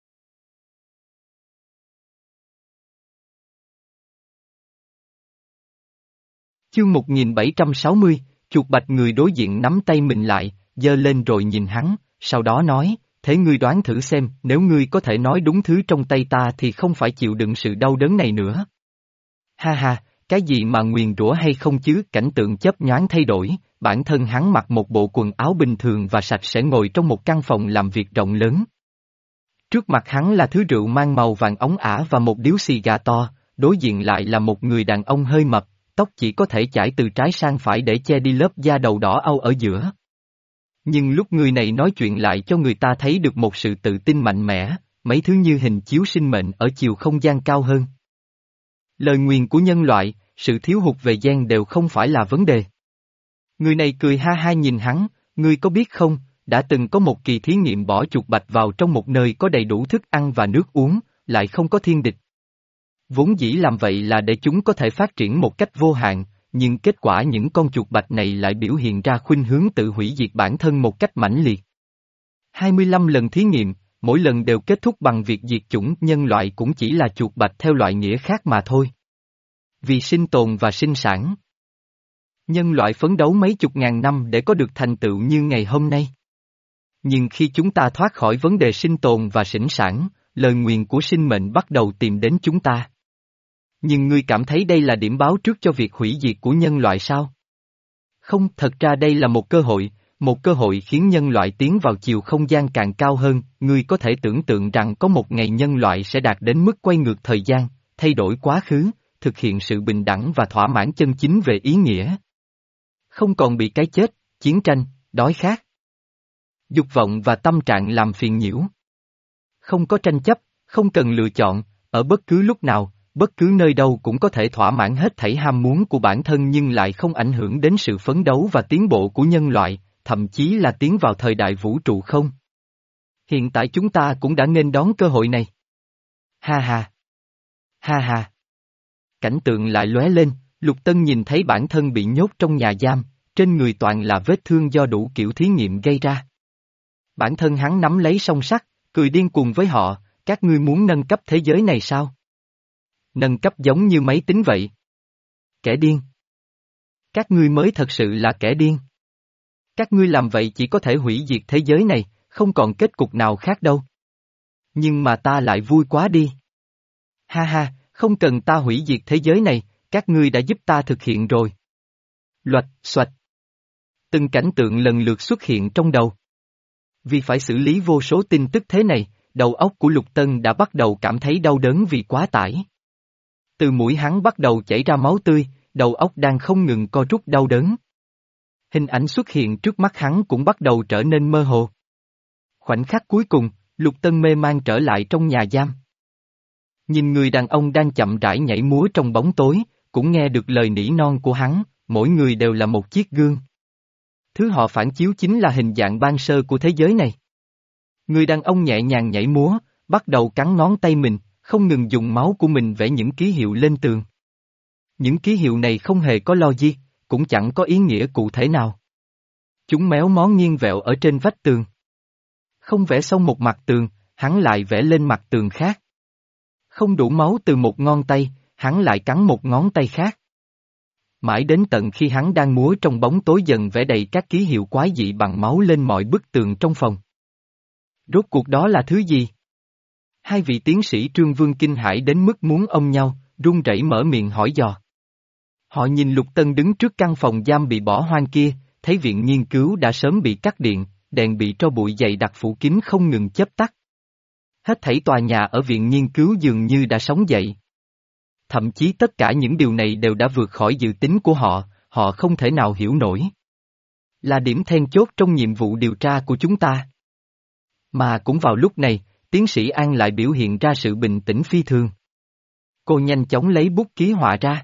Chương một nghìn bảy trăm sáu mươi, chuột bạch người đối diện nắm tay mình lại, giơ lên rồi nhìn hắn, sau đó nói, thế ngươi đoán thử xem, nếu ngươi có thể nói đúng thứ trong tay ta thì không phải chịu đựng sự đau đớn này nữa. Ha ha, cái gì mà nguyền rủa hay không chứ, cảnh tượng chớp nhoáng thay đổi, bản thân hắn mặc một bộ quần áo bình thường và sạch sẽ ngồi trong một căn phòng làm việc rộng lớn. Trước mặt hắn là thứ rượu mang màu vàng óng ả và một điếu xì gà to, đối diện lại là một người đàn ông hơi mập, tóc chỉ có thể chải từ trái sang phải để che đi lớp da đầu đỏ au ở giữa. Nhưng lúc người này nói chuyện lại cho người ta thấy được một sự tự tin mạnh mẽ, mấy thứ như hình chiếu sinh mệnh ở chiều không gian cao hơn. Lời nguyền của nhân loại, sự thiếu hụt về gen đều không phải là vấn đề. Người này cười ha ha nhìn hắn, ngươi có biết không, đã từng có một kỳ thí nghiệm bỏ chuột bạch vào trong một nơi có đầy đủ thức ăn và nước uống, lại không có thiên địch. Vốn dĩ làm vậy là để chúng có thể phát triển một cách vô hạn, nhưng kết quả những con chuột bạch này lại biểu hiện ra khuynh hướng tự hủy diệt bản thân một cách mãnh liệt. hai mươi lăm lần thí nghiệm, mỗi lần đều kết thúc bằng việc diệt chủng, nhân loại cũng chỉ là chuột bạch theo loại nghĩa khác mà thôi. Vì sinh tồn và sinh sản. Nhân loại phấn đấu mấy chục ngàn năm để có được thành tựu như ngày hôm nay. Nhưng khi chúng ta thoát khỏi vấn đề sinh tồn và sinh sản, lời nguyền của sinh mệnh bắt đầu tìm đến chúng ta. Nhưng ngươi cảm thấy đây là điểm báo trước cho việc hủy diệt của nhân loại sao? Không, thật ra đây là một cơ hội, một cơ hội khiến nhân loại tiến vào chiều không gian càng cao hơn, ngươi có thể tưởng tượng rằng có một ngày nhân loại sẽ đạt đến mức quay ngược thời gian, thay đổi quá khứ, thực hiện sự bình đẳng và thỏa mãn chân chính về ý nghĩa. Không còn bị cái chết, chiến tranh, đói khát, dục vọng và tâm trạng làm phiền nhiễu. Không có tranh chấp, không cần lựa chọn, ở bất cứ lúc nào, bất cứ nơi đâu cũng có thể thỏa mãn hết thảy ham muốn của bản thân nhưng lại không ảnh hưởng đến sự phấn đấu và tiến bộ của nhân loại, thậm chí là tiến vào thời đại vũ trụ không. Hiện tại chúng ta cũng đã nghênh đón cơ hội này. Ha ha. Ha ha. Cảnh tượng lại lóe lên, Lục Tân nhìn thấy bản thân bị nhốt trong nhà giam, trên người toàn là vết thương do đủ kiểu thí nghiệm gây ra. Bản thân hắn nắm lấy song sắt, cười điên cuồng với họ, các ngươi muốn nâng cấp thế giới này sao? Nâng cấp giống như máy tính vậy. Kẻ điên. Các ngươi mới thật sự là kẻ điên. Các ngươi làm vậy chỉ có thể hủy diệt thế giới này, không còn kết cục nào khác đâu. Nhưng mà ta lại vui quá đi. Ha ha, không cần ta hủy diệt thế giới này, các ngươi đã giúp ta thực hiện rồi. Loạch, xoạch. Từng cảnh tượng lần lượt xuất hiện trong đầu. Vì phải xử lý vô số tin tức thế này, đầu óc của Lục Tân đã bắt đầu cảm thấy đau đớn vì quá tải. Từ mũi hắn bắt đầu chảy ra máu tươi, đầu óc đang không ngừng co rút đau đớn. Hình ảnh xuất hiện trước mắt hắn cũng bắt đầu trở nên mơ hồ. Khoảnh khắc cuối cùng, Lục Tân mê man trở lại trong nhà giam. Nhìn người đàn ông đang chậm rãi nhảy múa trong bóng tối, cũng nghe được lời nỉ non của hắn, mỗi người đều là một chiếc gương. Thứ họ phản chiếu chính là hình dạng ban sơ của thế giới này. Người đàn ông nhẹ nhàng nhảy múa, bắt đầu cắn ngón tay mình, không ngừng dùng máu của mình vẽ những ký hiệu lên tường. Những ký hiệu này không hề có logic, cũng chẳng có ý nghĩa cụ thể nào. Chúng méo mó nghiêng vẹo ở trên vách tường. Không vẽ xong một mặt tường, hắn lại vẽ lên mặt tường khác. Không đủ máu từ một ngón tay, hắn lại cắn một ngón tay khác. Mãi đến tận khi hắn đang múa trong bóng tối dần vẽ đầy các ký hiệu quái dị bằng máu lên mọi bức tường trong phòng. Rốt cuộc đó là thứ gì? Hai vị tiến sĩ Trương Vương kinh hãi đến mức muốn ôm nhau, run rẩy mở miệng hỏi dò. Họ nhìn Lục Tân đứng trước căn phòng giam bị bỏ hoang kia, thấy viện nghiên cứu đã sớm bị cắt điện, đèn bị tro bụi dày đặc phủ kín không ngừng chớp tắt. Hết thảy tòa nhà ở viện nghiên cứu dường như đã sống dậy. Thậm chí tất cả những điều này đều đã vượt khỏi dự tính của họ, họ không thể nào hiểu nổi. Là điểm then chốt trong nhiệm vụ điều tra của chúng ta. Mà cũng vào lúc này, tiến sĩ An lại biểu hiện ra sự bình tĩnh phi thường. Cô nhanh chóng lấy bút ký họa ra.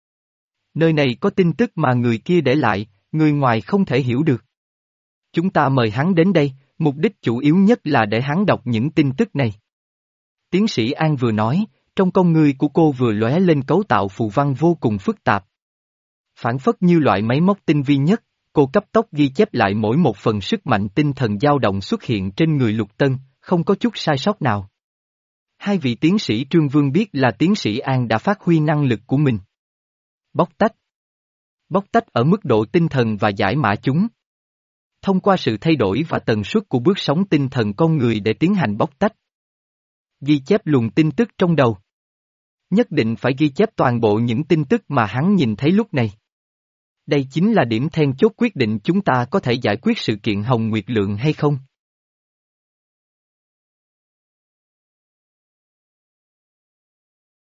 Nơi này có tin tức mà người kia để lại, người ngoài không thể hiểu được. Chúng ta mời hắn đến đây, mục đích chủ yếu nhất là để hắn đọc những tin tức này. Tiến sĩ An vừa nói, trong con ngươi của cô vừa lóe lên cấu tạo phù văn vô cùng phức tạp. Phản phất như loại máy móc tinh vi nhất, cô cấp tốc ghi chép lại mỗi một phần sức mạnh tinh thần dao động xuất hiện trên người Lục Tân, không có chút sai sót nào. Hai vị tiến sĩ Trương Vương biết là tiến sĩ An đã phát huy năng lực của mình. Bóc tách. Bóc tách ở mức độ tinh thần và giải mã chúng. Thông qua sự thay đổi và tần suất của bước sóng tinh thần con người để tiến hành bóc tách. Ghi chép luồng tin tức trong đầu. Nhất định phải ghi chép toàn bộ những tin tức mà hắn nhìn thấy lúc này. Đây chính là điểm then chốt quyết định chúng ta có thể giải quyết sự kiện Hồng Nguyệt Lượng hay không.